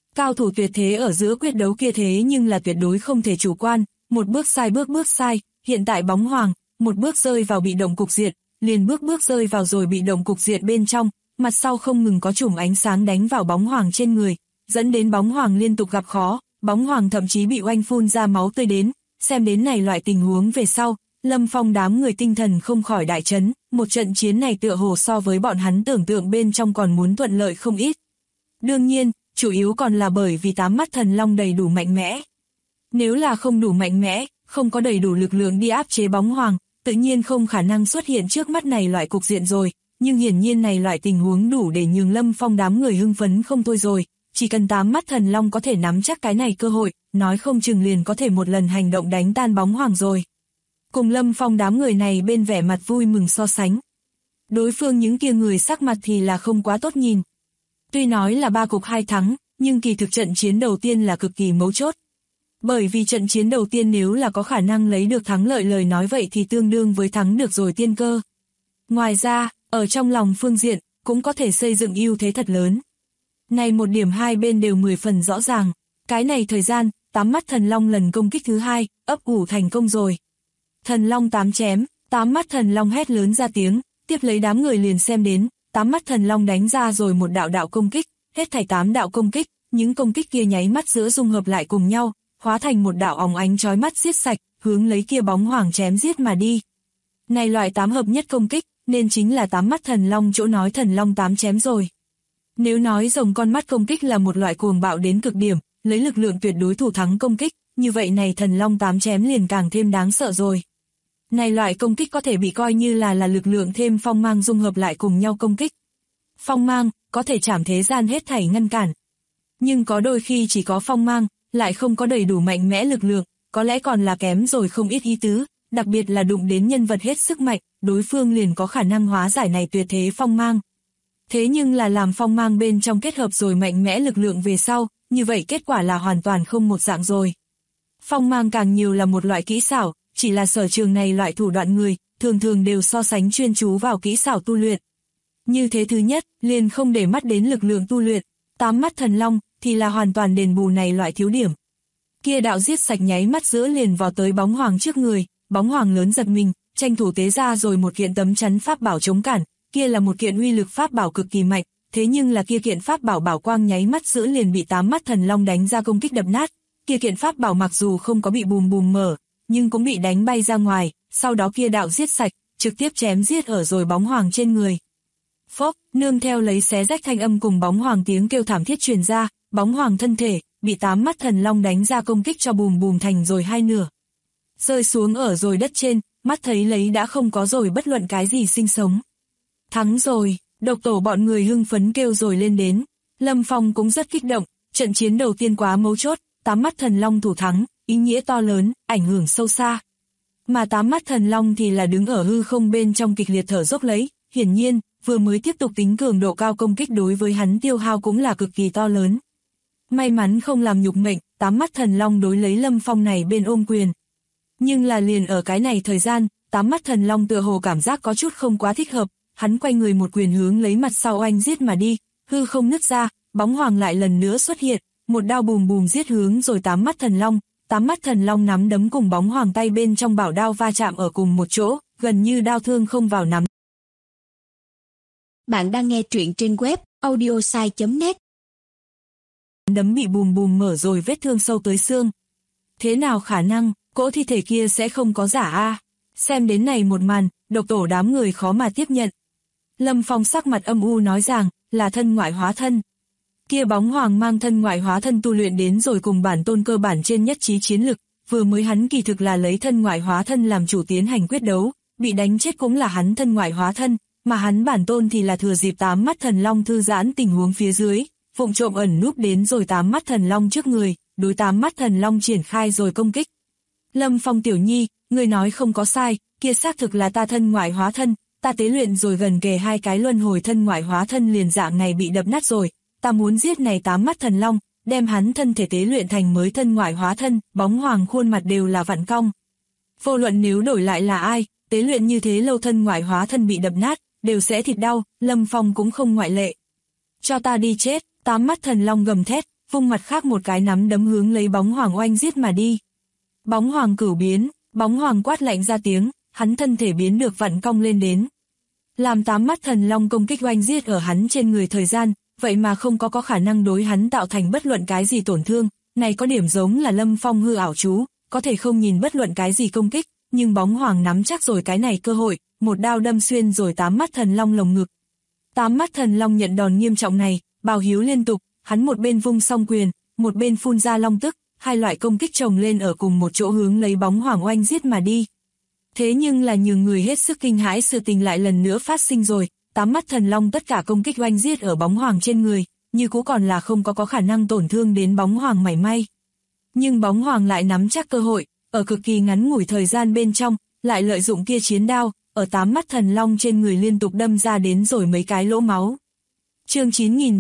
Cao thủ tuyệt thế ở giữa quyết đấu kia thế nhưng là tuyệt đối không thể chủ quan, một bước sai, hiện tại bóng hoàng, một bước rơi vào bị động cục diện, liền bước rơi vào rồi bị động cục diện bên trong, mặt sau không ngừng có chùm ánh sáng đánh vào bóng hoàng trên người, dẫn đến bóng hoàng liên tục gặp khó, bóng hoàng thậm chí bị oanh phun ra máu tươi đến, xem đến này loại tình huống về sau, Lâm Phong đám người tinh thần không khỏi đại chấn, một trận chiến này tựa hồ so với bọn hắn tưởng tượng bên trong còn muốn thuận lợi không ít. Đương nhiên, chủ yếu còn là bởi vì 8 mắt thần long đầy đủ mạnh mẽ. Nếu là không đủ mạnh mẽ, không có đầy đủ lực lượng đi áp chế bóng hoàng, tự nhiên không khả năng xuất hiện trước mắt này loại cục diện rồi, nhưng hiển nhiên này loại tình huống đủ để nhường Lâm Phong đám người hưng phấn không thôi rồi, chỉ cần 8 mắt thần long có thể nắm chắc cái này cơ hội, nói không chừng liền có thể một lần hành động đánh tan bóng hoàng rồi. Cùng Lâm Phong đám người này bên vẻ mặt vui mừng so sánh. Đối phương những kia người sắc mặt thì là không quá tốt nhìn. Tuy nói là 3 cục 2 thắng, nhưng kỳ thực trận chiến đầu tiên là cực kỳ mấu chốt. Bởi vì trận chiến đầu tiên nếu là có khả năng lấy được thắng lợi lời nói vậy thì tương đương với thắng được rồi tiên cơ. Ngoài ra, ở trong lòng phương diện, cũng có thể xây dựng ưu thế thật lớn. Này một điểm hai bên đều 10 phần rõ ràng, cái này thời gian, 8 mắt thần long lần công kích thứ 2, ấp ủ thành công rồi. Thần long 8 chém, 8 mắt thần long hét lớn ra tiếng, tiếp lấy đám người liền xem đến, 8 mắt thần long đánh ra rồi một đạo công kích, hết thảy 8 đạo công kích, những công kích kia nháy mắt giữa dung hợp lại cùng nhau, hóa thành một đạo óng ánh chói mắt giết sạch, hướng lấy kia bóng hoàng chém giết mà đi. Này loại 8 hợp nhất công kích, nên chính là 8 mắt thần long chỗ nói thần long 8 chém rồi. Nếu nói rồng con mắt công kích là một loại cuồng bạo đến cực điểm, lấy lực lượng tuyệt đối thủ thắng công kích, như vậy này thần long 8 chém liền càng thêm đáng sợ rồi. Này loại công kích có thể bị coi như là lực lượng thêm phong mang dung hợp lại cùng nhau công kích. Phong mang, có thể chảm thế gian hết thảy ngăn cản. Nhưng có đôi khi chỉ có phong mang, lại không có đầy đủ mạnh mẽ lực lượng, có lẽ còn là kém rồi không ít ý tứ, đặc biệt là đụng đến nhân vật hết sức mạnh, đối phương liền có khả năng hóa giải này tuyệt thế phong mang. Thế nhưng là làm phong mang bên trong kết hợp rồi mạnh mẽ lực lượng về sau, như vậy kết quả là hoàn toàn không một dạng rồi. Phong mang càng nhiều là một loại kỹ xảo, chỉ là sở trường này loại thủ đoạn người, thường đều so sánh chuyên chú vào kỹ xảo tu luyện. Như thế thứ nhất, liền không để mắt đến lực lượng tu luyện, 8 mắt thần long, thì là hoàn toàn đền bù này loại thiếu điểm. Kia đạo giết sạch nháy mắt giữa liền vào tới bóng hoàng trước người, bóng hoàng lớn giật mình, tranh thủ tế ra rồi một kiện tấm chắn pháp bảo chống cản, kia là một kiện uy lực pháp bảo cực kỳ mạnh, thế nhưng là kia kiện pháp bảo bảo quang nháy mắt giữa liền bị 8 mắt thần long đánh ra công kích đập nát, kia kiện pháp bảo mặc dù không có bị bùm mở, nhưng cũng bị đánh bay ra ngoài, sau đó kia đạo giết sạch, trực tiếp chém giết ở rồi bóng hoàng trên người. Phốc, nương theo lấy xé rách thanh âm cùng bóng hoàng tiếng kêu thảm thiết truyền ra, bóng hoàng thân thể, bị 8 mắt thần long đánh ra công kích cho bùm thành rồi hai nửa. Rơi xuống ở rồi đất trên, mắt thấy lấy đã không có rồi bất luận cái gì sinh sống. Thắng rồi, độc tổ bọn người hưng phấn kêu rồi lên đến, Lâm Phong cũng rất kích động, trận chiến đầu tiên quá mấu chốt, 8 mắt thần long thủ thắng, ý nghĩa to lớn, ảnh hưởng sâu xa. Mà 8 mắt thần long thì là đứng ở hư không bên trong kịch liệt thở dốc lấy, hiển nhiên, vừa mới tiếp tục tính cường độ cao công kích đối với hắn tiêu hao cũng là cực kỳ to lớn. May mắn không làm nhục mệnh, 8 mắt thần long đối lấy Lâm Phong này bên ôm quyền. Nhưng là liền ở cái này thời gian, 8 mắt thần long tựa hồ cảm giác có chút không quá thích hợp, hắn quay người một quyền hướng lấy mặt sau oanh giết mà đi, hư không nứt ra, bóng hoàng lại lần nữa xuất hiện, một đao bùm giết hướng rồi 8 mắt thần long. 8 mắt thần long nắm đấm cùng bóng hoàng tay bên trong bảo đao va chạm ở cùng một chỗ, gần như đao thương không vào nắm. Bạn đang nghe truyện trên web audiosai.net. Đấm bị bùm mở rồi vết thương sâu tới xương. Thế nào khả năng, cỗ thi thể kia sẽ không có giả a? Xem đến này một màn, độc tổ đám người khó mà tiếp nhận. Lâm Phong sắc mặt âm u nói rằng, là thân ngoại hóa thân. Kia bóng hoàng mang thân ngoại hóa thân tu luyện đến rồi cùng bản tôn cơ bản trên nhất trí chiến lực, vừa mới hắn kỳ thực là lấy thân ngoại hóa thân làm chủ tiến hành quyết đấu, bị đánh chết cũng là hắn thân ngoại hóa thân, mà hắn bản tôn thì là thừa dịp 8 mắt thần long thư giãn tình huống phía dưới, vụng trộm ẩn núp đến rồi 8 mắt thần long trước người, đối 8 mắt thần long triển khai rồi công kích. Lâm Phong tiểu nhi, người nói không có sai, kia xác thực là ta thân ngoại hóa thân, ta tế luyện rồi gần kề 2 cái luân hồi thân ngoại hóa thân liền dạng này bị đập nát rồi. Ta muốn giết này 8 mắt thần long, đem hắn thân thể tế luyện thành mới thân ngoại hóa thân, bóng hoàng khuôn mặt đều là vặn cong. Vô luận nếu đổi lại là ai, tế luyện như thế lâu thân ngoại hóa thân bị đập nát, đều sẽ thịt đau, Lâm Phong cũng không ngoại lệ. Cho ta đi chết, 8 mắt thần long gầm thét, vung mặt khác một cái nắm đấm hướng lấy bóng hoàng oanh giết mà đi. Bóng hoàng cửu biến, bóng hoàng quát lạnh ra tiếng, hắn thân thể biến được vặn cong lên đến. Làm 8 mắt thần long công kích oanh giết ở hắn trên người thời gian, vậy mà không có khả năng đối hắn tạo thành bất luận cái gì tổn thương, này có điểm giống là Lâm Phong hư ảo chú, có thể không nhìn bất luận cái gì công kích, nhưng bóng hoàng nắm chắc rồi cái này cơ hội, một đao đâm xuyên rồi 8 mắt thần long lồng ngực. 8 mắt thần long nhận đòn nghiêm trọng này, bào hiếu liên tục, hắn một bên vung song quyền, một bên phun ra long tức, hai loại công kích chồng lên ở cùng một chỗ hướng lấy bóng hoàng oanh giết mà đi. Thế nhưng là nhường người hết sức kinh hãi sự tình lại lần nữa phát sinh rồi, 8 mắt thần long tất cả công kích oanh giết ở bóng hoàng trên người, như cũ còn là không có khả năng tổn thương đến bóng hoàng mảy may. Nhưng bóng hoàng lại nắm chắc cơ hội, ở cực kỳ ngắn ngủi thời gian bên trong, lại lợi dụng kia chiến đao, ở 8 mắt thần long trên người liên tục đâm ra đến rồi mấy cái lỗ máu. Chương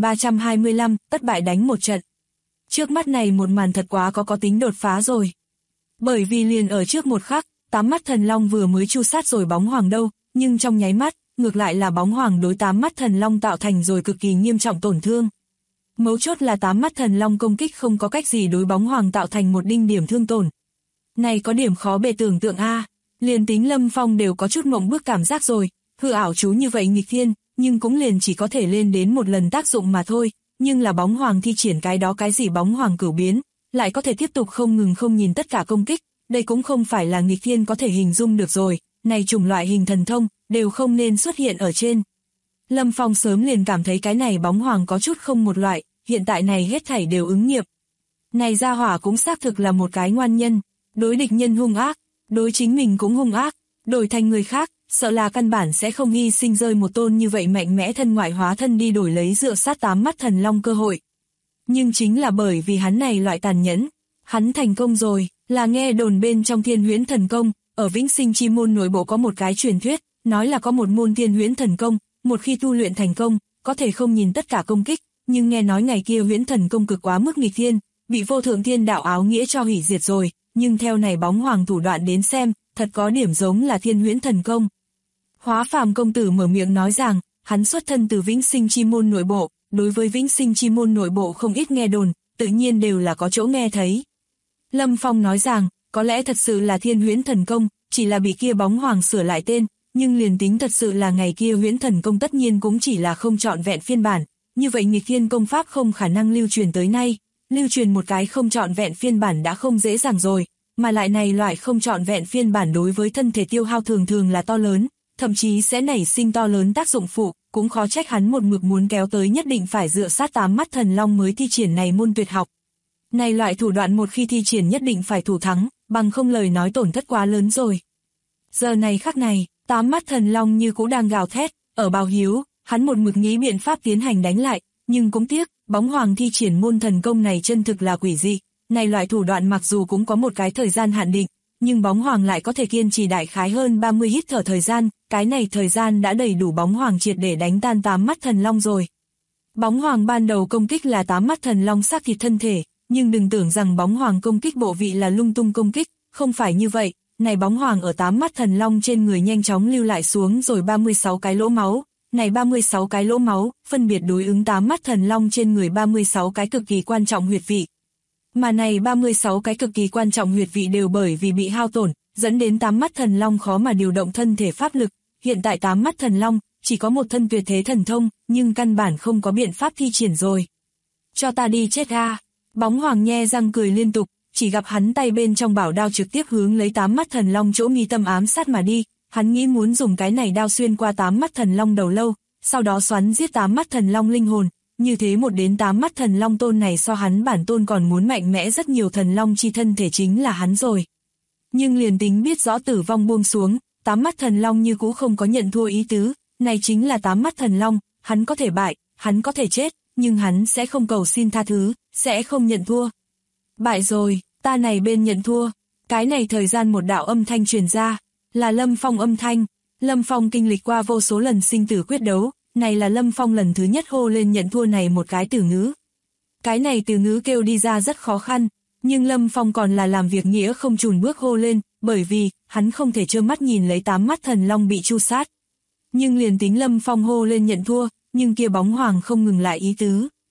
9325, tất bại đánh một trận. Trước mắt này một màn thật quá có tính đột phá rồi. Bởi vì liền ở trước một khắc, 8 mắt thần long vừa mới chu sát rồi bóng hoàng đâu, nhưng trong nháy mắt, ngược lại là bóng hoàng đối 8 mắt thần long tạo thành rồi cực kỳ nghiêm trọng tổn thương. Mấu chốt là 8 mắt thần long công kích không có cách gì đối bóng hoàng tạo thành một đinh điểm thương tổn. Này có điểm khó bề tưởng tượng a, liền tính Lâm Phong đều có chút mộng bước cảm giác rồi, hư ảo chú như vậy nghịch thiên, nhưng cũng liền chỉ có thể lên đến một lần tác dụng mà thôi, nhưng là bóng hoàng thi triển cái đó cái gì bóng hoàng cửu biến, lại có thể tiếp tục không ngừng không nhìn tất cả công kích, đây cũng không phải là nghịch thiên có thể hình dung được rồi, này chủng loại hình thần thông, đều không nên xuất hiện ở trên. Lâm Phong sớm liền cảm thấy cái này bóng hoàng có chút không một loại, hiện tại này hết thảy đều ứng nghiệm. Này gia hỏa cũng xác thực là một cái ngoan nhân, đối địch nhân hung ác, đối chính mình cũng hung ác, đổi thành người khác, sợ là căn bản sẽ không hy sinh rơi một tôn như vậy mạnh mẽ thân ngoại hóa thân đi đổi lấy dựa sát 8 mắt thần long cơ hội. Nhưng chính là bởi vì hắn này loại tàn nhẫn, hắn thành công rồi, là nghe đồn bên trong Thiên Huyễn Thần Công, ở Vĩnh Sinh Chi Môn nội bộ có một cái truyền thuyết, nói là có một môn Thiên Huyễn Thần Công, một khi tu luyện thành công, có thể không nhìn tất cả công kích, nhưng nghe nói ngày kia Huyễn Thần Công cực quá mức nghịch thiên, bị vô thượng thiên đạo áo nghĩa cho hủy diệt rồi, nhưng theo này bóng hoàng thủ đoạn đến xem, thật có điểm giống là Thiên Huyễn Thần Công. Hóa Phàm công tử mở miệng nói rằng, hắn xuất thân từ Vĩnh Sinh Chi Môn nội bộ, đối với Vĩnh Sinh Chi Môn nội bộ không ít nghe đồn, tự nhiên đều là có chỗ nghe thấy. Lâm Phong nói rằng, có lẽ thật sự là Thiên Huyễn Thần Công, chỉ là bị kia bóng hoàng sửa lại tên, nhưng liền tính thật sự là ngày kia Huyễn Thần Công tất nhiên cũng chỉ là không trọn vẹn phiên bản, như vậy nghịch thiên công pháp không khả năng lưu truyền tới nay, lưu truyền một cái không trọn vẹn phiên bản đã không dễ dàng rồi, mà lại này loại không trọn vẹn phiên bản đối với thân thể tiêu hao thường thường là to lớn, thậm chí sẽ nảy sinh to lớn tác dụng phụ, cũng khó trách hắn một mực muốn kéo tới nhất định phải dựa sát 8 mắt thần long mới thi triển này môn tuyệt học. Này loại thủ đoạn một khi thi triển nhất định phải thủ thắng, bằng không lời nói tổn thất quá lớn rồi. Giờ này khắc này, 8 mắt thần long như cũ đang gào thét, ở bào hiếu, hắn một mực nghĩ biện pháp tiến hành đánh lại, nhưng cũng tiếc, bóng hoàng thi triển môn thần công này chân thực là quỷ dị, này loại thủ đoạn mặc dù cũng có một cái thời gian hạn định, nhưng bóng hoàng lại có thể kiên trì đại khái hơn 30 hít thở thời gian, cái này thời gian đã đầy đủ bóng hoàng triệt để đánh tan 8 mắt thần long rồi. Bóng hoàng ban đầu công kích là 8 mắt thần long xác thịt thân thể, nhưng đừng tưởng rằng bóng hoàng công kích bộ vị là lung tung công kích, không phải như vậy, này bóng hoàng ở 8 mắt thần long trên người nhanh chóng lưu lại xuống rồi 36 cái lỗ máu, này 36 cái lỗ máu, phân biệt đối ứng 8 mắt thần long trên người 36 cái cực kỳ quan trọng huyệt vị. Mà này 36 cái cực kỳ quan trọng huyệt vị đều bởi vì bị hao tổn, dẫn đến 8 mắt thần long khó mà điều động thân thể pháp lực, hiện tại 8 mắt thần long chỉ có một thân tuyệt thế thần thông, nhưng căn bản không có biện pháp thi triển rồi. Cho ta đi chết a! Bóng hoàng nhe răng cười liên tục, chỉ gặp hắn tay bên trong bảo đao trực tiếp hướng lấy 8 mắt thần long chỗ mi tâm ám sát mà đi, hắn nghĩ muốn dùng cái này đao xuyên qua 8 mắt thần long đầu lâu, sau đó xoắn giết 8 mắt thần long linh hồn, như thế một đến 8 mắt thần long tôn này so hắn bản tôn còn muốn mạnh mẽ rất nhiều thần long chi thân thể chính là hắn rồi. Nhưng liền tính biết rõ tử vong buông xuống, 8 mắt thần long như cũ không có nhận thua ý tứ, này chính là 8 mắt thần long, hắn có thể bại, hắn có thể chết, nhưng hắn sẽ không cầu xin tha thứ, sẽ không nhận thua. Bại rồi, ta này bên nhận thua. Cái này thời gian một đạo âm thanh truyền ra, là Lâm Phong âm thanh. Lâm Phong kinh lịch qua vô số lần sinh tử quyết đấu, này là Lâm Phong lần thứ nhất hô lên nhận thua này một cái từ ngữ. Cái này từ ngữ kêu đi ra rất khó khăn, nhưng Lâm Phong còn là làm việc nghĩa không chùn bước hô lên, bởi vì, hắn không thể trơ mắt nhìn lấy 8 mắt thần long bị chu sát. Nhưng liền tính Lâm Phong hô lên nhận thua, nhưng kia bóng hoàng không ngừng lại ý tứ.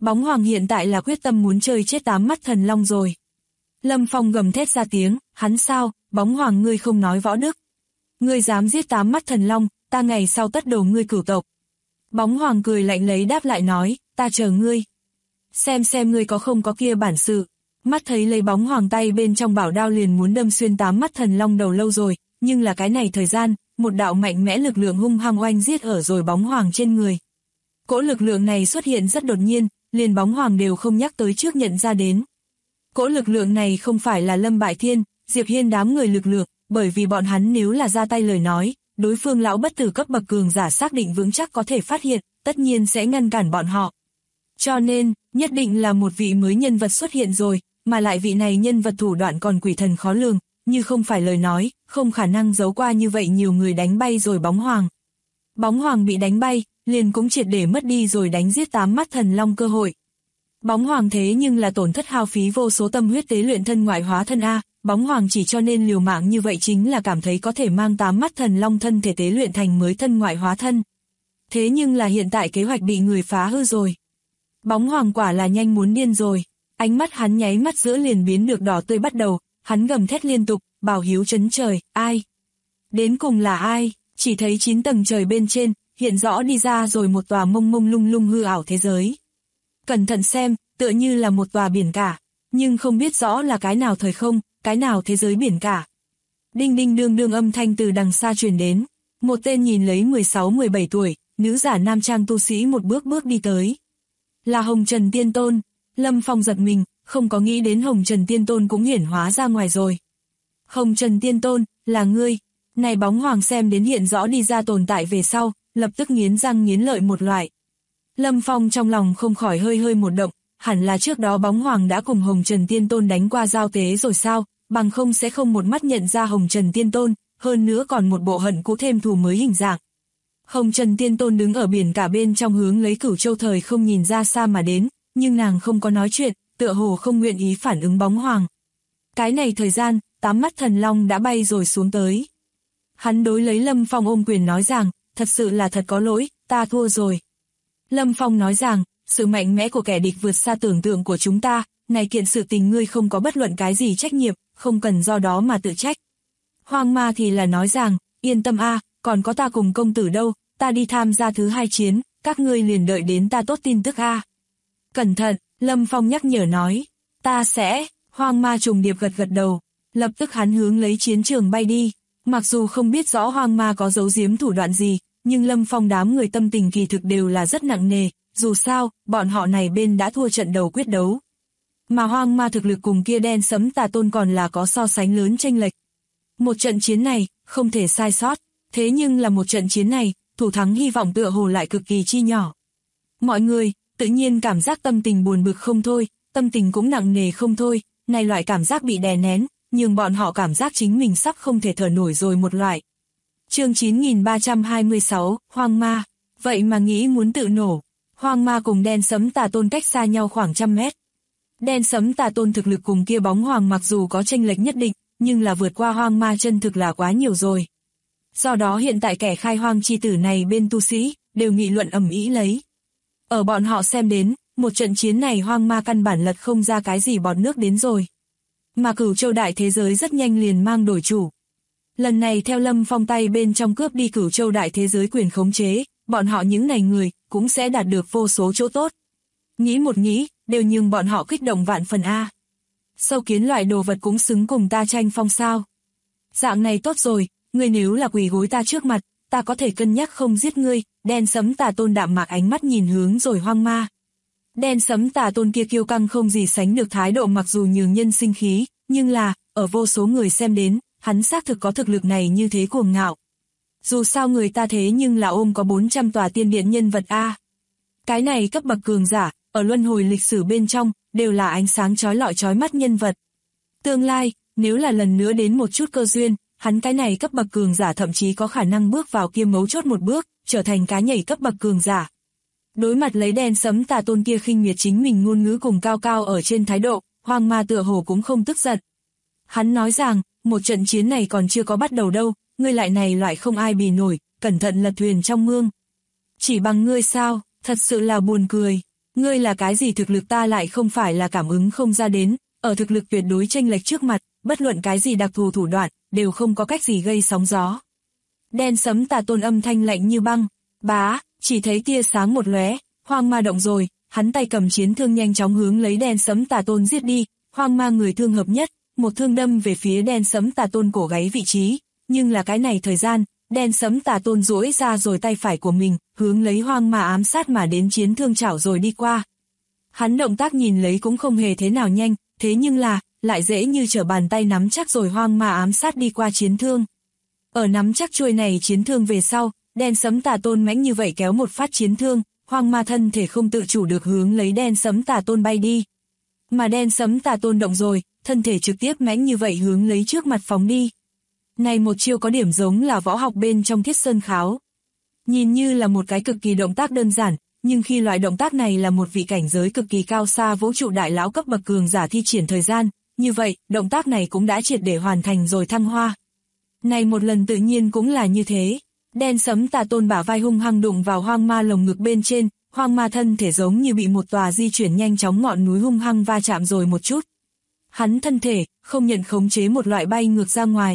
Bóng hoàng hiện tại là quyết tâm muốn chơi chết 8 mắt thần long rồi. Lâm Phong gầm thét ra tiếng, hắn sao, bóng hoàng ngươi không nói võ đức. Ngươi dám giết 8 mắt thần long, ta ngày sau tất đổ ngươi cửu tộc. Bóng hoàng cười lạnh lấy đáp lại nói, ta chờ ngươi. Xem ngươi có không có kia bản sự. Mắt thấy lấy bóng hoàng tay bên trong bảo đao liền muốn đâm xuyên 8 mắt thần long đầu lâu rồi, nhưng là cái này thời gian, một đạo mạnh mẽ lực lượng hung hăng oanh giết ở rồi bóng hoàng trên người. Cỗ lực lượng này xuất hiện rất đột nhiên, liền bóng hoàng đều không nhắc tới trước nhận ra đến. Cỗ lực lượng này không phải là Lâm Bại Thiên, Diệp Hiên đám người lực lượng, bởi vì bọn hắn nếu là ra tay lời nói, đối phương lão bất tử cấp bậc cường giả xác định vững chắc có thể phát hiện, tất nhiên sẽ ngăn cản bọn họ. Cho nên, nhất định là một vị mới nhân vật xuất hiện rồi, mà lại vị này nhân vật thủ đoạn còn quỷ thần khó lường, như không phải lời nói, không khả năng giấu qua như vậy nhiều người đánh bay rồi bóng hoàng. Bóng hoàng bị đánh bay, liền cũng triệt để mất đi rồi đánh giết 8 mắt thần long cơ hội. Bóng hoàng thế nhưng là tổn thất hao phí vô số tâm huyết tế luyện thân ngoại hóa thân A, bóng hoàng chỉ cho nên liều mạng như vậy chính là cảm thấy có thể mang 8 mắt thần long thân thể tế luyện thành mới thân ngoại hóa thân. Thế nhưng là hiện tại kế hoạch bị người phá hư rồi. Bóng hoàng quả là nhanh muốn điên rồi, ánh mắt hắn nháy mắt giữa liền biến được đỏ tươi bắt đầu, hắn gầm thét liên tục, bảo hiếu chấn trời, ai? Đến cùng là ai? Chỉ thấy 9 tầng trời bên trên, hiện rõ đi ra rồi một tòa mông mông lung lung hư ảo thế giới. Cẩn thận xem, tựa như là một tòa biển cả, nhưng không biết rõ là cái nào thời không, cái nào thế giới biển cả. Đinh đinh đương đương âm thanh từ đằng xa truyền đến, một tên nhìn lấy 16-17 tuổi, nữ giả nam trang tu sĩ một bước bước đi tới. Là Hồng Trần Tiên Tôn. Lâm Phong giật mình, không có nghĩ đến Hồng Trần Tiên Tôn cũng hiển hóa ra ngoài rồi. Hồng Trần Tiên Tôn, là ngươi. Này bóng hoàng xem đến hiện rõ đi ra tồn tại về sau, lập tức nghiến răng nghiến lợi một loại. Lâm Phong trong lòng không khỏi hơi một động, hẳn là trước đó bóng hoàng đã cùng Hồng Trần Tiên Tôn đánh qua giao tế rồi sao, bằng không sẽ không một mắt nhận ra Hồng Trần Tiên Tôn, hơn nữa còn một bộ hận cũ thêm thù mới hình dạng. Hồng Trần Tiên Tôn đứng ở biển cả bên trong hướng lấy Cửu Châu thời không nhìn ra xa mà đến, nhưng nàng không có nói chuyện, tựa hồ không nguyện ý phản ứng bóng hoàng. Cái này thời gian, 8 mắt thần long đã bay rồi xuống tới. Hắn đối lấy Lâm Phong ôm quyền nói rằng, thật sự là thật có lỗi, ta thua rồi. Lâm Phong nói rằng, sự mạnh mẽ của kẻ địch vượt xa tưởng tượng của chúng ta, này kiện sự tình ngươi không có bất luận cái gì trách nhiệm, không cần do đó mà tự trách. Hoang Ma thì là nói rằng, yên tâm a, còn có ta cùng công tử đâu, ta đi tham gia thứ 2 chiến, các ngươi liền đợi đến ta tốt tin tức a. Cẩn thận, Lâm Phong nhắc nhở nói, ta sẽ, Hoang Ma trùng điệp gật đầu, lập tức hắn hướng lấy chiến trường bay đi, mặc dù không biết rõ Hoang Ma có giấu giếm thủ đoạn gì, nhưng Lâm Phong đám người tâm tình kỳ thực đều là rất nặng nề, dù sao, bọn họ này bên đã thua trận đầu quyết đấu. Mà Hoang Ma thực lực cùng kia Đen Sấm Tà Tôn còn là có so sánh lớn chênh lệch. Một trận chiến này, không thể sai sót, thế nhưng là một trận chiến này, thủ thắng hy vọng tựa hồ lại cực kỳ chi nhỏ. Mọi người, tự nhiên cảm giác tâm tình buồn bực không thôi, tâm tình cũng nặng nề không thôi, này loại cảm giác bị đè nén, nhưng bọn họ cảm giác chính mình sắp không thể thở nổi rồi một loại. Chương 9326, Hoang Ma, vậy mà nghĩ muốn tự nổ. Hoang Ma cùng Đen Sấm Tà Tôn cách xa nhau khoảng 100 mét. Đen Sấm Tà Tôn thực lực cùng kia bóng hoàng mặc dù có chênh lệch nhất định, nhưng là vượt qua Hoang Ma chân thực là quá nhiều rồi. Do đó hiện tại kẻ khai hoang chi tử này bên tu sĩ, đều nghị luận ầm ĩ lấy. Ở bọn họ xem đến, một trận chiến này Hoang Ma căn bản lật không ra cái gì bọt nước đến rồi. Mà Cửu Châu đại thế giới rất nhanh liền mang đổi chủ. Lần này theo Lâm Phong tay bên trong cướp đi Cửu Châu đại thế giới quyền khống chế, bọn họ những này người, cũng sẽ đạt được vô số chỗ tốt. Nghĩ một nghĩ, đều nhưng bọn họ kích động vạn phần A. Sâu kiến loại đồ vật cũng xứng cùng ta tranh phong sao. Dạng này tốt rồi, ngươi nếu là quỳ gối ta trước mặt, ta có thể cân nhắc không giết ngươi. Đen Sấm Tà Tôn đạm mạc ánh mắt nhìn hướng rồi Hoang Ma. Đen Sấm Tà Tôn kia kiêu căng không gì sánh được thái độ mặc dù nhường nhân sinh khí, nhưng là, ở vô số người xem đến, hắn xác thực có thực lực này như thế cuồng ngạo. Dù sao người ta thế nhưng là ôm có 400 tòa tiên điện nhân vật A. Cái này cấp bậc cường giả, ở luân hồi lịch sử bên trong, đều là ánh sáng chói lọi chói mắt nhân vật. Tương lai, nếu là lần nữa đến một chút cơ duyên, hắn cái này cấp bậc cường giả thậm chí có khả năng bước vào kia mấu chốt một bước, trở thành cá nhảy cấp bậc cường giả. Đối mặt lấy Đen Sấm Tà Tôn kia khinh miệt chính mình ngôn ngữ cùng cao cao ở trên thái độ, Hoang Ma tựa hồ cũng không tức giận. Hắn nói rằng, một trận chiến này còn chưa có bắt đầu đâu, ngươi lại này loại không ai bì nổi, cẩn thận lật thuyền trong mương. Chỉ bằng ngươi sao, thật sự là buồn cười. Ngươi là cái gì thực lực ta lại không phải là cảm ứng không ra đến, ở thực lực tuyệt đối chênh lệch trước mặt, bất luận cái gì đặc thù thủ đoạn, đều không có cách gì gây sóng gió. Đen sấm tà tôn âm thanh lạnh như băng, bá, chỉ thấy tia sáng một lóe, hoang ma động rồi, hắn tay cầm chiến thương nhanh chóng hướng lấy đen sấm tà tôn giết đi, hoang ma người thương hợp nhất, một thương đâm về phía đen sấm tà tôn cổ gáy vị trí, nhưng là cái này thời gian, đen sấm tà tôn duỗi ra rồi tay phải của mình, hướng lấy hoang ma ám sát mà đến chiến thương chảo rồi đi qua. Hắn động tác nhìn lấy cũng không hề thế nào nhanh, thế nhưng là, lại dễ như trở bàn tay nắm chắc rồi hoang ma ám sát đi qua chiến thương. Ở nắm chắc chuôi này chiến thương về sau, đen sấm tà tôn mãnh như vậy kéo một phát chiến thương, hoang ma thân thể không tự chủ được hướng lấy đen sấm tà tôn bay đi. Mà đen sấm tà tôn động rồi, thân thể trực tiếp mãnh như vậy hướng lấy trước mặt phóng đi. Này một chiêu có điểm giống là võ học bên trong Thiết Sơn Kháo. Nhìn như là một cái cực kỳ động tác đơn giản, nhưng khi loại động tác này là một vị cảnh giới cực kỳ cao xa vũ trụ đại lão cấp bậc cường giả thi triển thời gian, như vậy, động tác này cũng đã triệt để hoàn thành rồi thăng hoa. Này một lần tự nhiên cũng là như thế. Đen sấm tà tôn bả vai hung hăng đụng vào hoang ma lồng ngực bên trên, hoang ma thân thể giống như bị một tòa di chuyển nhanh chóng ngọn núi hung hăng va chạm rồi một chút. Hắn thân thể, không nhận khống chế một loại bay ngược ra ngoài.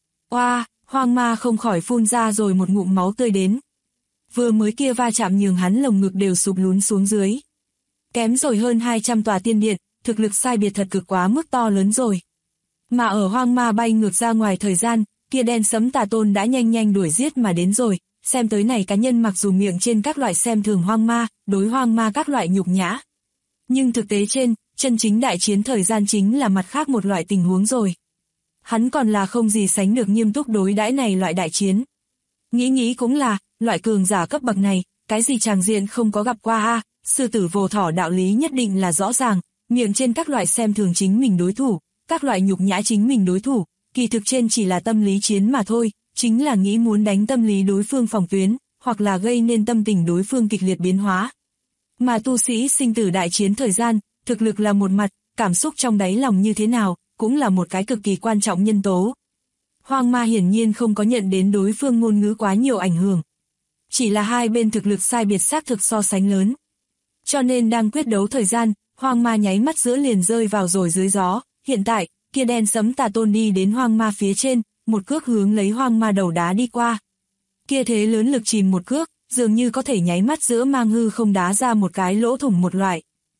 Oa, hoang ma không khỏi phun ra rồi một ngụm máu tươi đến. Vừa mới kia va chạm nhường hắn lồng ngực đều sụp lún xuống dưới. Kém rồi hơn 200 tòa tiên điện, thực lực sai biệt thật cực quá mức to lớn rồi. Mà ở hoang ma bay ngược ra ngoài thời gian, kia đen sấm tà tôn đã nhanh nhanh đuổi giết mà đến rồi, xem tới này cá nhân mặc dù miệng trên các loại xem thường hoang ma, đối hoang ma các loại nhục nhã. Nhưng thực tế trên, chân chính đại chiến thời gian chính là mặt khác một loại tình huống rồi. Hắn còn là không gì sánh được nghiêm túc đối đãi này loại đại chiến. Nghĩ cũng là, loại cường giả cấp bậc này, cái gì tràng diện không có gặp qua a, sư tử vồ thỏ đạo lý nhất định là rõ ràng, miệng trên các loại xem thường chính mình đối thủ, các loại nhục nhã chính mình đối thủ, kỳ thực trên chỉ là tâm lý chiến mà thôi, chính là nghĩ muốn đánh tâm lý đối phương phòng tuyến, hoặc là gây nên tâm tình đối phương kịch liệt biến hóa. Mà tu sĩ sinh tử đại chiến thời gian, thực lực là một mặt, cảm xúc trong đáy lòng như thế nào, cũng là một cái cực kỳ quan trọng nhân tố. Hoang ma hiển nhiên không có nhận đến đối phương ngôn ngữ quá nhiều ảnh hưởng. Chỉ là hai bên thực lực sai biệt xác thực so sánh lớn. Cho nên đang quyết đấu thời gian, hoang ma nháy mắt giữa liền rơi vào rồi dưới gió. Hiện tại, kia đen sấm tà tôn đi đến hoang ma phía trên, một cước hướng lấy hoang ma đầu đá đi qua. Kia thế lớn lực chìm một cước, dường như có thể nháy mắt giữa mang hư không đá ra một cái lỗ thủng một loại.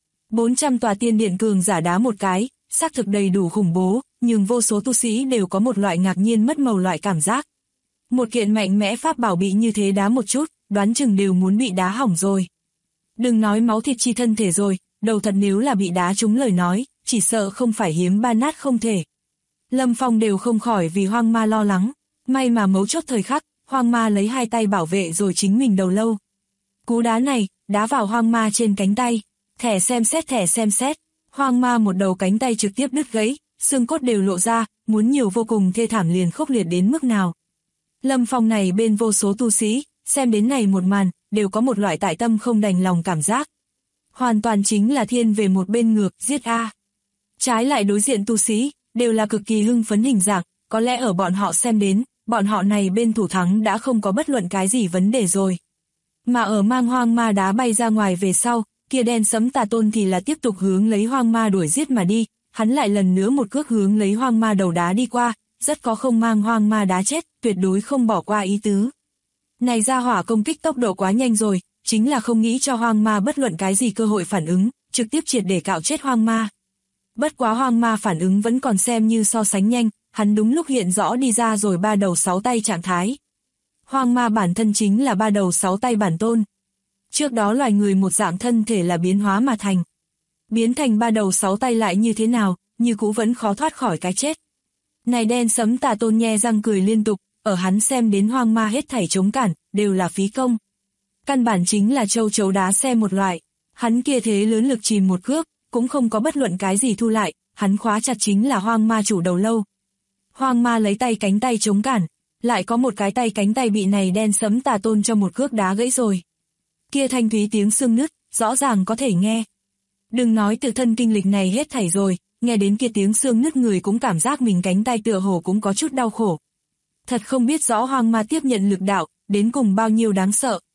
400 tòa tiên điện cường giả đá một cái, xác thực đầy đủ khủng bố, nhưng vô số tu sĩ đều có một loại ngạc nhiên mất màu loại cảm giác. Một kiện mạnh mẽ pháp bảo bị như thế đá một chút, đoán chừng đều muốn bị đá hỏng rồi. Đừng nói máu thịt chi thân thể rồi, đầu thật nếu là bị đá trúng lời nói, chỉ sợ không phải hiếm ba nát không thể. Lâm Phong đều không khỏi vì hoang ma lo lắng, may mà mấu chốt thời khắc, hoang ma lấy hai tay bảo vệ rồi chính mình đầu lâu. Cú đá này, đá vào hoang ma trên cánh tay, thẻ xem xét, hoang ma một đầu cánh tay trực tiếp đứt gãy, xương cốt đều lộ ra, muốn nhiều vô cùng thê thảm liền khốc liệt đến mức nào. Lâm Phong này bên vô số tu sĩ, xem đến này một màn, đều có một loại tại tâm không đành lòng cảm giác. Hoàn toàn chính là thiên về một bên ngược, giết a. Trái lại đối diện tu sĩ, đều là cực kỳ hưng phấn hình dạng, có lẽ ở bọn họ xem đến, bọn họ này bên thủ thắng đã không có bất luận cái gì vấn đề rồi. Mà ở mang hoang ma đá bay ra ngoài về sau, kia đen sấm tà tôn thì là tiếp tục hướng lấy hoang ma đuổi giết mà đi, hắn lại lần nữa một cước hướng lấy hoang ma đầu đá đi qua, rất có không mang hoang ma đá chết, tuyệt đối không bỏ qua ý tứ. Này ra hỏa công kích tốc độ quá nhanh rồi, chính là không nghĩ cho hoang ma bất luận cái gì cơ hội phản ứng, trực tiếp triệt để cạo chết hoang ma. Bất quá hoang ma phản ứng vẫn còn xem như so sánh nhanh, hắn đúng lúc hiện rõ đi ra rồi ba đầu sáu tay trạng thái. Hoang ma bản thân chính là ba đầu sáu tay bản tôn. Trước đó loài người một dạng thân thể là biến hóa mà thành. Biến thành ba đầu sáu tay lại như thế nào, như cũ vẫn khó thoát khỏi cái chết. Này đen sấm tà tôn nhe răng cười liên tục, ở hắn xem đến hoang ma hết thảy chống cản, đều là phí công. Căn bản chính là châu chấu đá xe một loại, hắn kia thế lớn lực chìm một cước, cũng không có bất luận cái gì thu lại, hắn khóa chặt chính là hoang ma chủ đầu lâu. Hoang ma lấy tay cánh tay chống cản, lại có một cái tay cánh tay bị này đen sấm tà tôn cho một cước đá gãy rồi. Kia thanh thúy tiếng xương nứt, rõ ràng có thể nghe. Đừng nói tự thân kinh lịch này hết thảy rồi, nghe đến kia tiếng xương nứt người cũng cảm giác mình cánh tay tựa hồ cũng có chút đau khổ. Thật không biết rõ hoang ma tiếp nhận lực đạo, đến cùng bao nhiêu đáng sợ.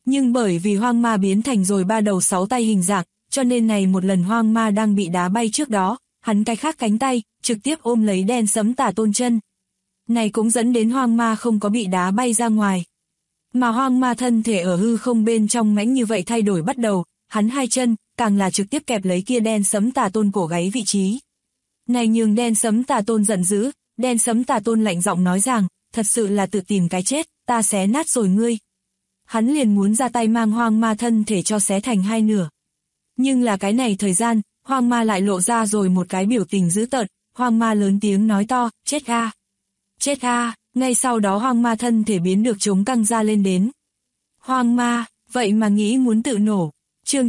Nhưng bởi vì hoang ma biến thành rồi 3 đầu 6 tay hình dạng, cho nên này một lần hoang ma đang bị đá bay trước đó, hắn cái khác cánh tay, trực tiếp ôm lấy đen sấm tà tôn chân. Này cũng dẫn đến hoang ma không có bị đá bay ra ngoài. Mà hoang ma thân thể ở hư không bên trong mãnh như vậy thay đổi bắt đầu, hắn hai chân, càng là trực tiếp kẹp lấy kia đen sấm tà tôn cổ gáy vị trí. Này nhường đen sấm tà tôn giận dữ, đen sấm tà tôn lạnh giọng nói rằng, thật sự là tự tìm cái chết, ta xé nát rồi ngươi. Hắn liền muốn ra tay mang hoang ma thân thể cho xé thành hai nửa. Nhưng là cái này thời gian, hoang ma lại lộ ra rồi một cái biểu tình dữ tợn, hoang ma lớn tiếng nói to, chết a, chết a, ngay sau đó hoang ma thân thể biến được chống căng ra lên đến. Hoang ma, vậy mà nghĩ muốn tự nổ. Chương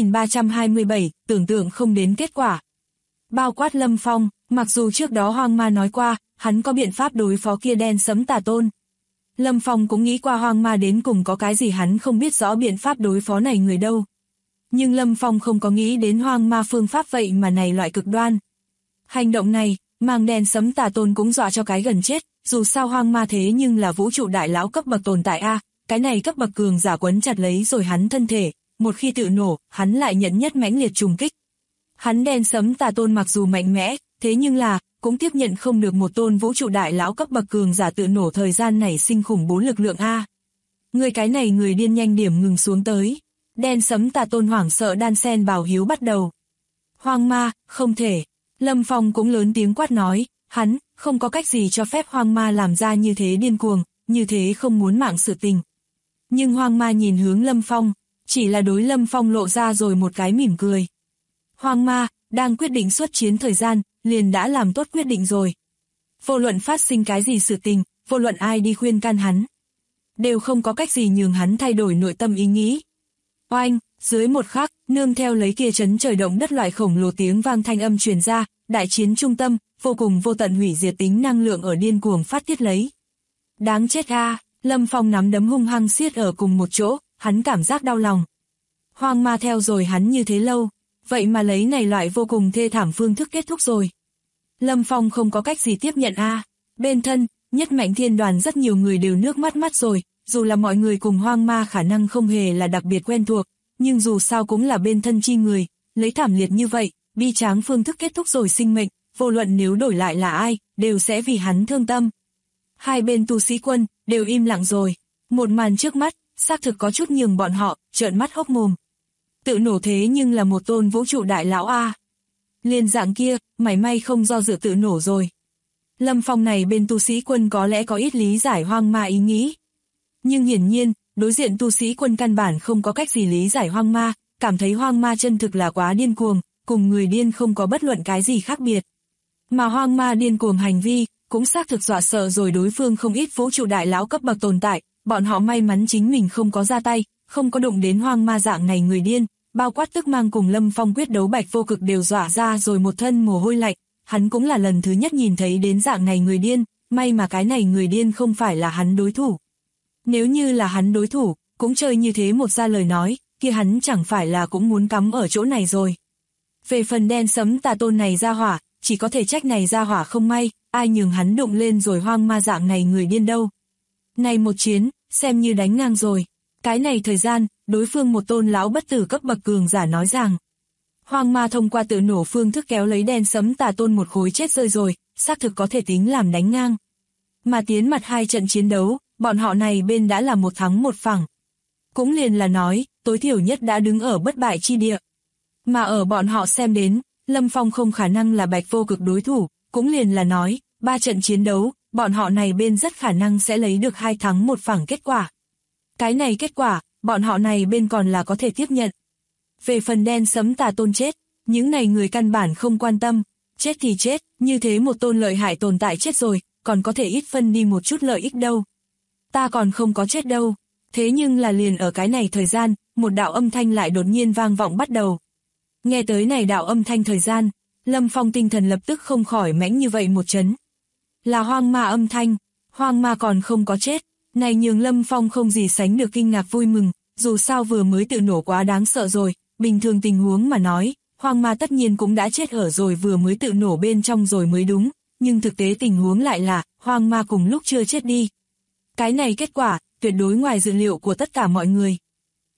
9327, tưởng tượng không đến kết quả. Bao quát Lâm Phong, mặc dù trước đó hoang ma nói qua, hắn có biện pháp đối phó kia đen sấm tà tôn. Lâm Phong cũng nghĩ qua hoang ma đến cùng có cái gì hắn không biết rõ biện pháp đối phó này người đâu. Nhưng Lâm Phong không có nghĩ đến hoang ma phương pháp vậy mà này loại cực đoan. Hành động này, mang đen sấm tà tôn cũng dọa cho cái gần chết, dù sao hoang ma thế nhưng là vũ trụ đại lão cấp bậc tồn tại a, cái này cấp bậc cường giả quấn chặt lấy rồi hắn thân thể, một khi tự nổ, hắn lại nhận nhất mãnh liệt trùng kích. Hắn đen sấm tà tôn mặc dù mạnh mẽ, thế nhưng là, cũng tiếp nhận không được một tôn vũ trụ đại lão cấp bậc cường giả tự nổ thời gian này sinh khủng bố lực lượng a. Người cái này người điên nhanh điểm ngừng xuống tới. Đen sấm tà tôn hoảng sợ đan sen bảo hiếu bắt đầu. Hoang ma, không thể. Lâm Phong cũng lớn tiếng quát nói, hắn, không có cách gì cho phép hoang ma làm ra như thế điên cuồng, như thế không muốn mạng sự tình. Nhưng hoang ma nhìn hướng Lâm Phong, chỉ là đối Lâm Phong lộ ra rồi một cái mỉm cười. Hoang ma, đang quyết định xuất chiến thời gian, liền đã làm tốt quyết định rồi. Vô luận phát sinh cái gì sự tình, vô luận ai đi khuyên can hắn, đều không có cách gì nhường hắn thay đổi nội tâm ý nghĩ. Oanh, dưới một khắc, nương theo lấy kia chấn trời động đất loại khổng lồ tiếng vang thanh âm truyền ra, đại chiến trung tâm, vô cùng vô tận hủy diệt tính năng lượng ở điên cuồng phát tiết lấy. Đáng chết a, Lâm Phong nắm đấm hung hăng siết ở cùng một chỗ, hắn cảm giác đau lòng. Hoang ma theo rồi hắn như thế lâu, vậy mà lấy này loại vô cùng thê thảm phương thức kết thúc rồi. Lâm Phong không có cách gì tiếp nhận a. Bên thân, nhất mạnh thiên đoàn rất nhiều người đều nước mắt rồi, dù là mọi người cùng hoang ma khả năng không hề là đặc biệt quen thuộc, nhưng dù sao cũng là bên thân chi người, lấy thảm liệt như vậy, bi tráng phương thức kết thúc rồi sinh mệnh, vô luận nếu đổi lại là ai, đều sẽ vì hắn thương tâm. Hai bên tu sĩ quân, đều im lặng rồi. Một màn trước mắt, xác thực có chút nhường bọn họ, trợn mắt hốc mồm. Tự nổ thế nhưng là một tôn vũ trụ đại lão a. Liên dạng kia, mảy may không do dự tự nổ rồi. Lâm Phong này bên tu sĩ quân có lẽ có ít lý giải hoang ma ý nghĩ. Nhưng hiển nhiên, đối diện tu sĩ quân căn bản không có cách gì lý giải hoang ma, cảm thấy hoang ma chân thực là quá điên cuồng, cùng người điên không có bất luận cái gì khác biệt. Mà hoang ma điên cuồng hành vi, cũng xác thực dọa sợ rồi đối phương không ít vũ trụ đại lão cấp bậc tồn tại, bọn họ may mắn chính mình không có ra tay, không có đụng đến hoang ma dạng này người điên, bao quát tức mang cùng Lâm Phong quyết đấu Bạch Vô Cực đều dọa ra rồi một thân mồ hôi lạnh, hắn cũng là lần thứ nhất nhìn thấy đến dạng này người điên, may mà cái này người điên không phải là hắn đối thủ. Nếu như là hắn đối thủ, cũng chơi như thế một ra lời nói, kia hắn chẳng phải là cũng muốn cắm ở chỗ này rồi. Về phần đen sấm tà tôn này ra hỏa, chỉ có thể trách này ra hỏa không may, ai nhường hắn đụng lên rồi hoang ma dạng này người điên đâu. Này một chiến, xem như đánh ngang rồi. Cái này thời gian, đối phương một tôn lão bất tử cấp bậc cường giả nói rằng, hoang ma thông qua tự nổ phương thức kéo lấy đen sấm tà tôn một khối chết rơi rồi, xác thực có thể tính làm đánh ngang. Mà tiến mặt hai trận chiến đấu, bọn họ này bên đã là một thắng một phẳng. Cũng liền là nói, tối thiểu nhất đã đứng ở bất bại chi địa. Mà ở bọn họ xem đến, Lâm Phong không khả năng là Bạch Vô Cực đối thủ, cũng liền là nói, 3 trận chiến đấu, bọn họ này bên rất khả năng sẽ lấy được 2 thắng 1 phẳng kết quả. Cái này kết quả, bọn họ này bên còn là có thể tiếp nhận. Về phần đen sấm tà tôn chết, những này người căn bản không quan tâm, chết thì chết, như thế một tôn lợi hại tồn tại chết rồi, còn có thể ít phân đi một chút lợi ích đâu. Ta còn không có chết đâu. Thế nhưng là liền ở cái này thời gian, một đạo âm thanh lại đột nhiên vang vọng bắt đầu. Nghe tới này đạo âm thanh thời gian, Lâm Phong tinh thần lập tức không khỏi mãnh như vậy một chấn. Là hoang ma âm thanh, hoang ma còn không có chết, này nhường Lâm Phong không gì sánh được kinh ngạc vui mừng, dù sao vừa mới tự nổ quá đáng sợ rồi, bình thường tình huống mà nói, hoang ma tất nhiên cũng đã chết ở rồi vừa mới tự nổ bên trong rồi mới đúng, nhưng thực tế tình huống lại là, hoang ma cùng lúc chưa chết đi. Cái này kết quả, tuyệt đối ngoài dự liệu của tất cả mọi người.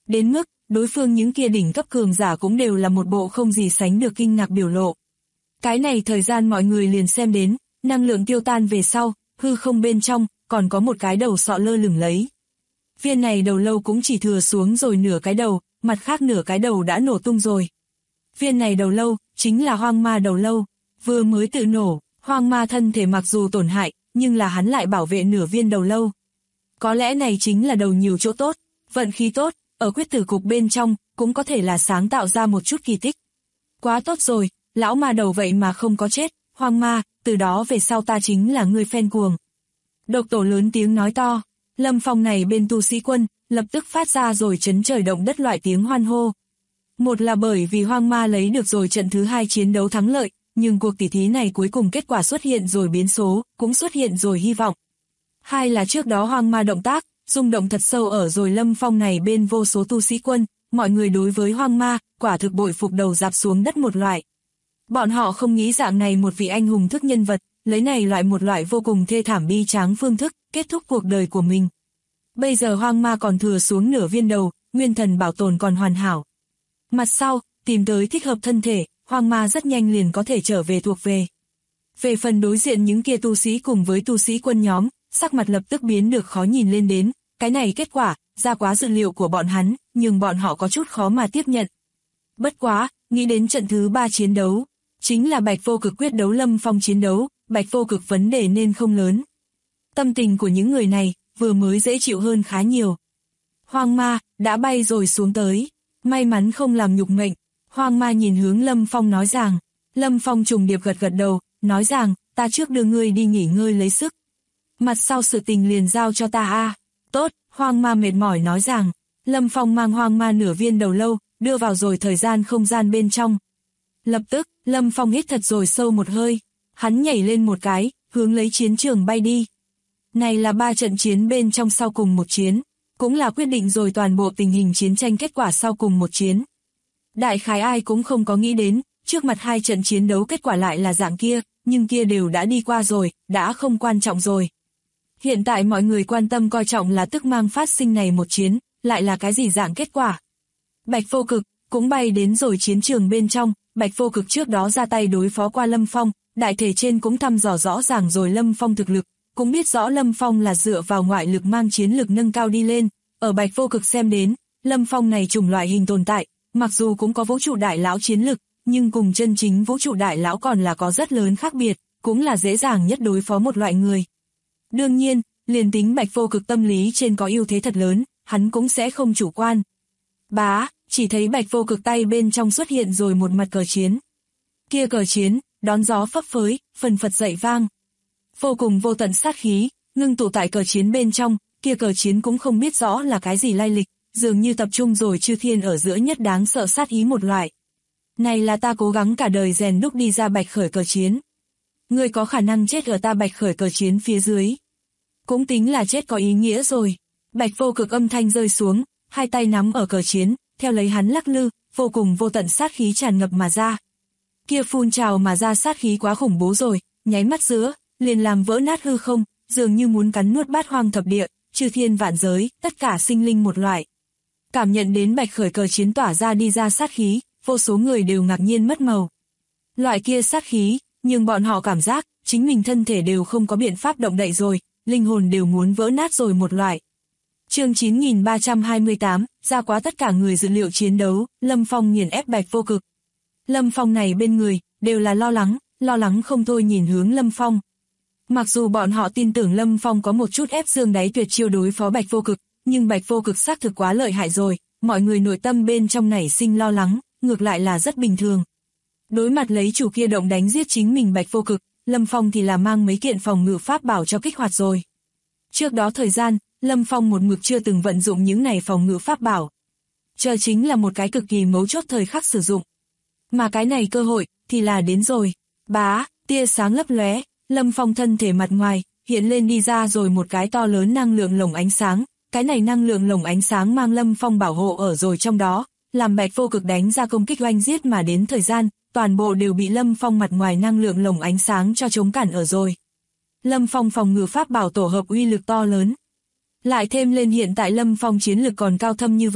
đến mức đối phương những kia đỉnh cấp cường giả cũng đều là một bộ không gì sánh được kinh ngạc biểu lộ. Cái này thời gian mọi người liền xem đến, năng lượng tiêu tan về sau, hư không bên trong, còn có một cái đầu sọ lơ lửng lấy. Viên này đầu lâu cũng chỉ thừa xuống rồi nửa cái đầu, mặt khác nửa cái đầu đã nổ tung rồi. Viên này đầu lâu, chính là hoang ma đầu lâu, vừa mới tự nổ, hoang ma thân thể mặc dù tổn hại, nhưng là hắn lại bảo vệ nửa viên đầu lâu. Có lẽ này chính là đầu nhiều chỗ tốt, vận khí tốt, ở quyết tử cục bên trong, cũng có thể là sáng tạo ra một chút kỳ tích. Quá tốt rồi, lão ma đầu vậy mà không có chết, hoang ma, từ đó về sau ta chính là người phen cuồng. Độc tổ lớn tiếng nói to, Lâm Phong này bên tu sĩ quân, lập tức phát ra rồi chấn trời động đất loại tiếng hoan hô. Một là bởi vì hoang ma lấy được rồi trận thứ 2 chiến đấu thắng lợi, nhưng cuộc tỉ thí này cuối cùng kết quả xuất hiện rồi biến số, cũng xuất hiện rồi hy vọng. Hai là trước đó hoang ma động tác, rung động thật sâu ở rồi Lâm Phong này bên vô số tu sĩ quân, mọi người đối với hoang ma, quả thực bội phục đầu dạp xuống đất một loại. Bọn họ không nghĩ dạng này một vị anh hùng thức nhân vật, lấy này loại một loại vô cùng thê thảm bi tráng phương thức, kết thúc cuộc đời của mình. Bây giờ hoang ma còn thừa xuống nửa viên đầu, nguyên thần bảo tồn còn hoàn hảo. Mặt sau, tìm tới thích hợp thân thể, hoang ma rất nhanh liền có thể trở về thuộc về. Về phần đối diện những kia tu sĩ cùng với tu sĩ quân nhóm, sắc mặt lập tức biến được khó nhìn lên đến, cái này kết quả, ra quá dự liệu của bọn hắn, nhưng bọn họ có chút khó mà tiếp nhận. Bất quá, nghĩ đến trận thứ 3 chiến đấu, chính là Bạch Vô Cực quyết đấu Lâm Phong chiến đấu, Bạch Vô Cực vấn đề nên không lớn. Tâm tình của những người này, vừa mới dễ chịu hơn khá nhiều. Hoang ma, đã bay rồi xuống tới, may mắn không làm nhục mệnh, hoang ma nhìn hướng Lâm Phong nói rằng, Lâm Phong trùng điệp gật gật đầu, nói rằng, ta trước đưa ngươi đi nghỉ ngơi lấy sức. Mặt sau sự tình liền giao cho ta a. Tốt, hoang ma mệt mỏi nói rằng, Lâm Phong mang hoang ma nửa viên đầu lâu, đưa vào rồi thời gian không gian bên trong. Lập tức, Lâm Phong hít thật rồi sâu một hơi, hắn nhảy lên một cái, hướng lấy chiến trường bay đi. Này là 3 trận chiến bên trong sau cùng một chiến, cũng là quyết định rồi toàn bộ tình hình chiến tranh kết quả sau cùng một chiến. Đại khái ai cũng không có nghĩ đến, trước mặt 2 trận chiến đấu kết quả lại là dạng kia, nhưng kia đều đã đi qua rồi, đã không quan trọng rồi. Hiện tại mọi người quan tâm coi trọng là tức mang phát sinh này một chiến, lại là cái gì dạng kết quả. Bạch Vô Cực cũng bay đến rồi chiến trường bên trong, Bạch Vô Cực trước đó ra tay đối phó qua Lâm Phong, đại thể trên cũng thăm dò rõ ràng rồi Lâm Phong thực lực, cũng biết rõ Lâm Phong là dựa vào ngoại lực mang chiến lực nâng cao đi lên, ở Bạch Vô Cực xem đến, Lâm Phong này chủng loại hình tồn tại, mặc dù cũng có vũ trụ đại lão chiến lực, nhưng cùng chân chính vũ trụ đại lão còn là có rất lớn khác biệt, cũng là dễ dàng nhất đối phó một loại người. Đương nhiên, liền tính Bạch Vô Cực tâm lý trên có ưu thế thật lớn, hắn cũng sẽ không chủ quan. Bá, chỉ thấy Bạch Vô Cực tay bên trong xuất hiện rồi một mặt cờ chiến. Kia cờ chiến, đón gió phấp phới, phần phật dậy vang. Vô cùng vô tận sát khí, ngưng tụ tại cờ chiến bên trong, kia cờ chiến cũng không biết rõ là cái gì lai lịch, dường như tập trung rồi chư thiên ở giữa nhất đáng sợ sát ý một loại. Này là ta cố gắng cả đời rèn đúc đi ra Bạch Khởi cờ chiến. Ngươi có khả năng chết ở ta Bạch Khởi cờ chiến phía dưới. Cũng tính là chết có ý nghĩa rồi. Bạch Vô Cực âm thanh rơi xuống, hai tay nắm ở cờ chiến, theo lấy hắn lắc lư, vô cùng vô tận sát khí tràn ngập mà ra. Kia phun trào mà ra sát khí quá khủng bố rồi, nháy mắt giữa, liền làm vỡ nát hư không, dường như muốn cắn nuốt bát hoang thập địa, chư thiên vạn giới, tất cả sinh linh một loại. Cảm nhận đến Bạch Khởi cờ chiến tỏa ra đi ra sát khí, vô số người đều ngạc nhiên mất màu. Loại kia sát khí, nhưng bọn họ cảm giác, chính mình thân thể đều không có biện pháp động đậy rồi, linh hồn đều muốn vỡ nát rồi một loại. Chương 9328, ra quá tất cả người dự liệu chiến đấu, Lâm Phong nghiền ép Bạch Vô Cực. Lâm Phong này bên người, đều là lo lắng không thôi nhìn hướng Lâm Phong. Mặc dù bọn họ tin tưởng Lâm Phong có một chút ép xương đáy tuyệt chiêu đối phó Bạch Vô Cực, nhưng Bạch Vô Cực xác thực quá lợi hại rồi, mọi người nội tâm bên trong nảy sinh lo lắng, ngược lại là rất bình thường. Đối mặt lấy chủ kia động đánh giết chính mình Bạch Vô Cực, Lâm Phong thì là mang mấy kiện phòng ngự pháp bảo cho kích hoạt rồi. Trước đó thời gian, Lâm Phong một mực chưa từng vận dụng những này phòng ngự pháp bảo. Chờ chính là một cái cực kỳ mấu chốt thời khắc sử dụng. Mà cái này cơ hội, thì là đến rồi. Bá, tia sáng lấp lóe, Lâm Phong thân thể mặt ngoài, hiện lên đi ra rồi một cái to lớn năng lượng lồng ánh sáng. Cái này năng lượng lồng ánh sáng mang Lâm Phong bảo hộ ở rồi trong đó, làm Bạch Vô Cực đánh ra công kích oanh giết mà đến thời gian, toàn bộ đều bị Lâm Phong mặt ngoài năng lượng lồng ánh sáng cho chống cản ở rồi. Lâm Phong phòng ngự pháp bảo tổ hợp uy lực to lớn. Lại thêm lên hiện tại Lâm Phong chiến lực còn cao thâm như vậy,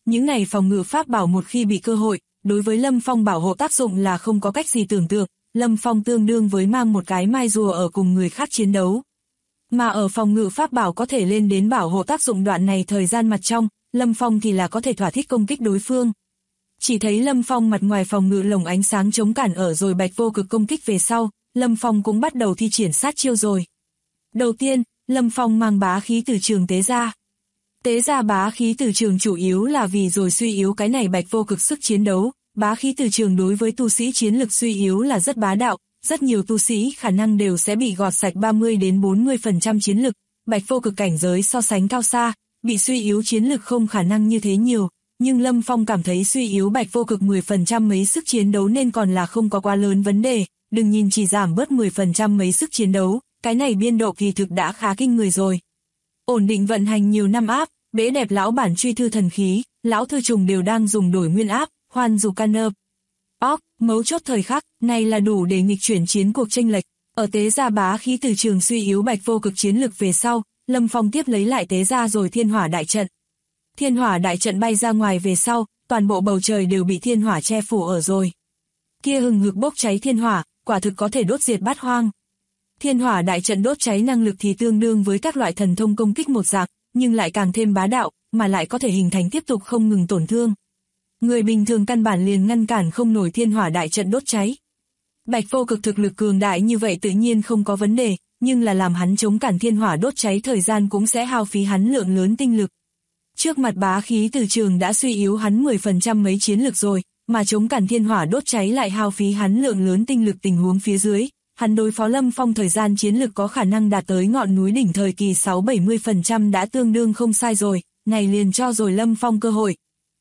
những này phòng ngự pháp bảo một khi bị cơ hội, đối với Lâm Phong bảo hộ tác dụng là không có cách gì tưởng tượng, Lâm Phong tương đương với mang một cái mai rùa ở cùng người khác chiến đấu. Mà ở phòng ngự pháp bảo có thể lên đến bảo hộ tác dụng đoạn này thời gian mặt trong, Lâm Phong thì là có thể thỏa thích công kích đối phương. Chỉ thấy Lâm Phong mặt ngoài phòng ngự lồng ánh sáng chống cản ở rồi Bạch Vô Cực công kích về sau, Lâm Phong cũng bắt đầu thi triển sát chiêu rồi. Đầu tiên, Lâm Phong mang bá khí từ trường tế ra. Tế ra bá khí từ trường chủ yếu là vì rồi suy yếu cái này Bạch Vô Cực sức chiến đấu, bá khí từ trường đối với tu sĩ chiến lực suy yếu là rất bá đạo, rất nhiều tu sĩ khả năng đều sẽ bị gọt sạch 30 đến 40% chiến lực, Bạch Vô Cực cảnh giới so sánh cao xa, bị suy yếu chiến lực không khả năng như thế nhiều, nhưng Lâm Phong cảm thấy suy yếu Bạch Vô Cực 10% mấy sức chiến đấu nên còn là không có quá lớn vấn đề, đừng nhìn chỉ giảm bớt 10% mấy sức chiến đấu, cái này biên độ kỳ thực đã khá kinh người rồi. Ổn định vận hành nhiều năm áp, bế đẹp lão bản truy thư thần khí, lão thư trùng đều đang dùng đổi nguyên áp, hoan dù can ơ. Mấu chốt thời khắc, này là đủ để nghịch chuyển chiến cuộc chênh lệch, ở tế ra bá khí từ trường suy yếu Bạch Vô Cực chiến lực về sau, Lâm Phong tiếp lấy lại tế ra rồi thiên hỏa đại trận. Thiên hỏa đại trận bay ra ngoài về sau, toàn bộ bầu trời đều bị thiên hỏa che phủ ở rồi. Kia hừng hực bốc cháy thiên hỏa, quả thực có thể đốt diệt bát hoang. Thiên hỏa đại trận đốt cháy năng lực thì tương đương với các loại thần thông công kích một dạng, nhưng lại càng thêm bá đạo, mà lại có thể hình thành tiếp tục không ngừng tổn thương. Người bình thường căn bản liền ngăn cản không nổi thiên hỏa đại trận đốt cháy. Bạch Vô Cực thực lực cường đại như vậy tự nhiên không có vấn đề, nhưng là làm hắn chống cản thiên hỏa đốt cháy thời gian cũng sẽ hao phí hắn lượng lớn tinh lực. Trước mặt bá khí từ trường đã suy yếu hắn 10% mấy chiến lực rồi, mà chống cản thiên hỏa đốt cháy lại hao phí hắn lượng lớn tinh lực tình huống phía dưới. Hắn đối phó Lâm Phong thời gian chiến lực có khả năng đạt tới ngọn núi đỉnh thời kỳ 6-70% đã tương đương không sai rồi, này liền cho rồi Lâm Phong cơ hội.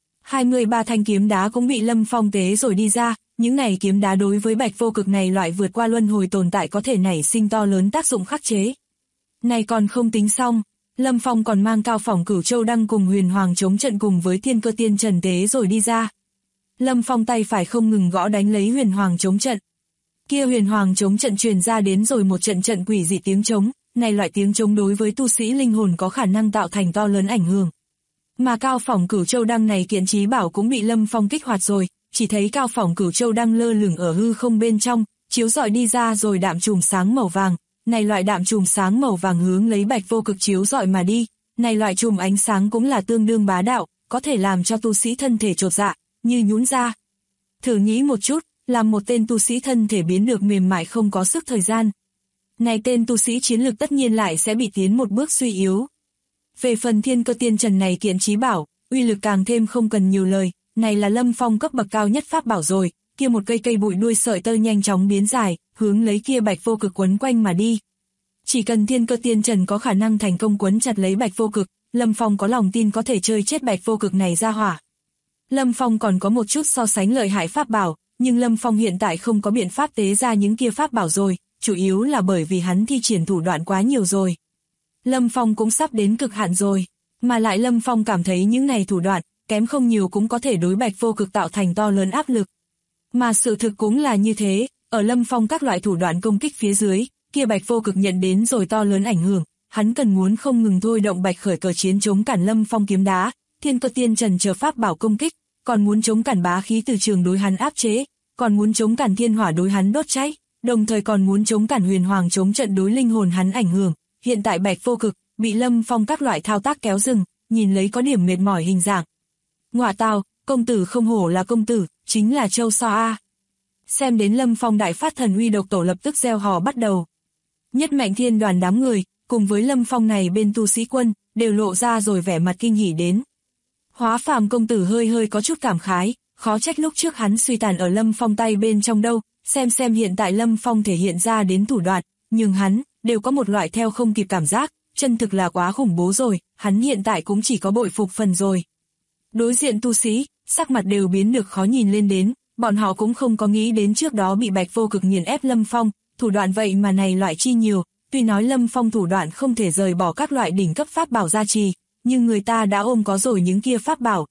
23 thanh kiếm đá cũng bị Lâm Phong tế rồi đi ra, những này kiếm đá đối với Bạch Vô Cực này loại vượt qua luân hồi tồn tại có thể nảy sinh to lớn tác dụng khắc chế. Này còn không tính xong, Lâm Phong còn mang Cao Phỏng Cửu Châu Đăng cùng Huyền Hoàng chống trận cùng với Thiên Cơ Tiên Trần tế rồi đi ra. Lâm Phong tay phải không ngừng gõ đánh lấy Huyền Hoàng chống trận. Kia Huyền Hoàng chống trận truyền ra đến rồi một trận trận quỷ dị tiếng trống, này loại tiếng trống đối với tu sĩ linh hồn có khả năng tạo thành to lớn ảnh hưởng. Mà Cao Phỏng Cửu Châu Đăng này kiện trí bảo cũng bị Lâm Phong kích hoạt rồi, chỉ thấy Cao Phỏng Cửu Châu Đăng lơ lửng ở hư không bên trong, chiếu rọi đi ra rồi đạm chùm sáng màu vàng, này loại đạm chùm sáng màu vàng hướng lấy Bạch Vô Cực chiếu rọi mà đi, này loại chùm ánh sáng cũng là tương đương bá đạo, có thể làm cho tu sĩ thân thể chột dạ, như nhũn ra. Thử nghĩ một chút, làm một tên tu sĩ thân thể biến được mềm mại không có sức thời gian. Này tên tu sĩ chiến lực tất nhiên lại sẽ bị tiến một bước suy yếu. Về phần Thiên Cơ Tiên Trần này kiện trí bảo, uy lực càng thêm không cần nhiều lời, này là Lâm Phong cấp bậc cao nhất pháp bảo rồi, kia một cây bụi đuôi sợi tơ nhanh chóng biến dài, hướng lấy kia Bạch Vô Cực quấn quanh mà đi. Chỉ cần Thiên Cơ Tiên Trần có khả năng thành công quấn chặt lấy Bạch Vô Cực, Lâm Phong có lòng tin có thể chơi chết Bạch Vô Cực này ra hỏa. Lâm Phong còn có một chút so sánh lợi hại pháp bảo, nhưng Lâm Phong hiện tại không có biện pháp tế ra những kia pháp bảo rồi, chủ yếu là bởi vì hắn thi triển thủ đoạn quá nhiều rồi. Lâm Phong cũng sắp đến cực hạn rồi, mà lại Lâm Phong cảm thấy những này thủ đoạn, kém không nhiều cũng có thể đối Bạch Vô Cực tạo thành to lớn áp lực. Mà sự thực cũng là như thế, ở Lâm Phong các loại thủ đoạn công kích phía dưới, kia Bạch Vô Cực nhận đến rồi to lớn ảnh hưởng, hắn cần muốn không ngừng thôi động Bạch Khởi cờ chiến chống cản Lâm Phong kiếm đá, Thiên Cơ Tiên Trần chờ pháp bảo công kích, còn muốn chống cản bá khí từ trường đối hắn áp chế, còn muốn chống cản thiên hỏa đối hắn đốt cháy, đồng thời còn muốn chống cản Huyền Hoàng chống trận đối linh hồn hắn ảnh hưởng. Hiện tại Bạch Vô Cực bị Lâm Phong các loại thao tác kéo dừng, nhìn lấy có điểm mệt mỏi hình dạng. Ngọa tào, công tử không hổ là công tử, chính là châu so a. Xem đến Lâm Phong đại phát thần uy độc tổ lập tức reo hò bắt đầu. Nhất Mạnh Thiên đoàn đám người, cùng với Lâm Phong này bên tu sĩ quân, đều lộ ra rồi vẻ mặt kinh hỉ đến. Hóa Phàm công tử hơi có chút cảm khái, khó trách lúc trước hắn suy tàn ở Lâm Phong tay bên trong đâu, xem hiện tại Lâm Phong thể hiện ra đến thủ đoạn, nhưng hắn đều có một loại theo không kịp cảm giác, chân thực là quá khủng bố rồi, hắn hiện tại cũng chỉ có bội phục phần rồi. Đối diện tu sĩ, sắc mặt đều biến được khó nhìn lên đến, bọn họ cũng không có nghĩ đến trước đó bị Bạch Vô Cực nghiền ép Lâm Phong, thủ đoạn vậy mà này loại chi nhiều, tuy nói Lâm Phong thủ đoạn không thể rời bỏ các loại đỉnh cấp pháp bảo gia trì, nhưng người ta đã ôm có rồi những kia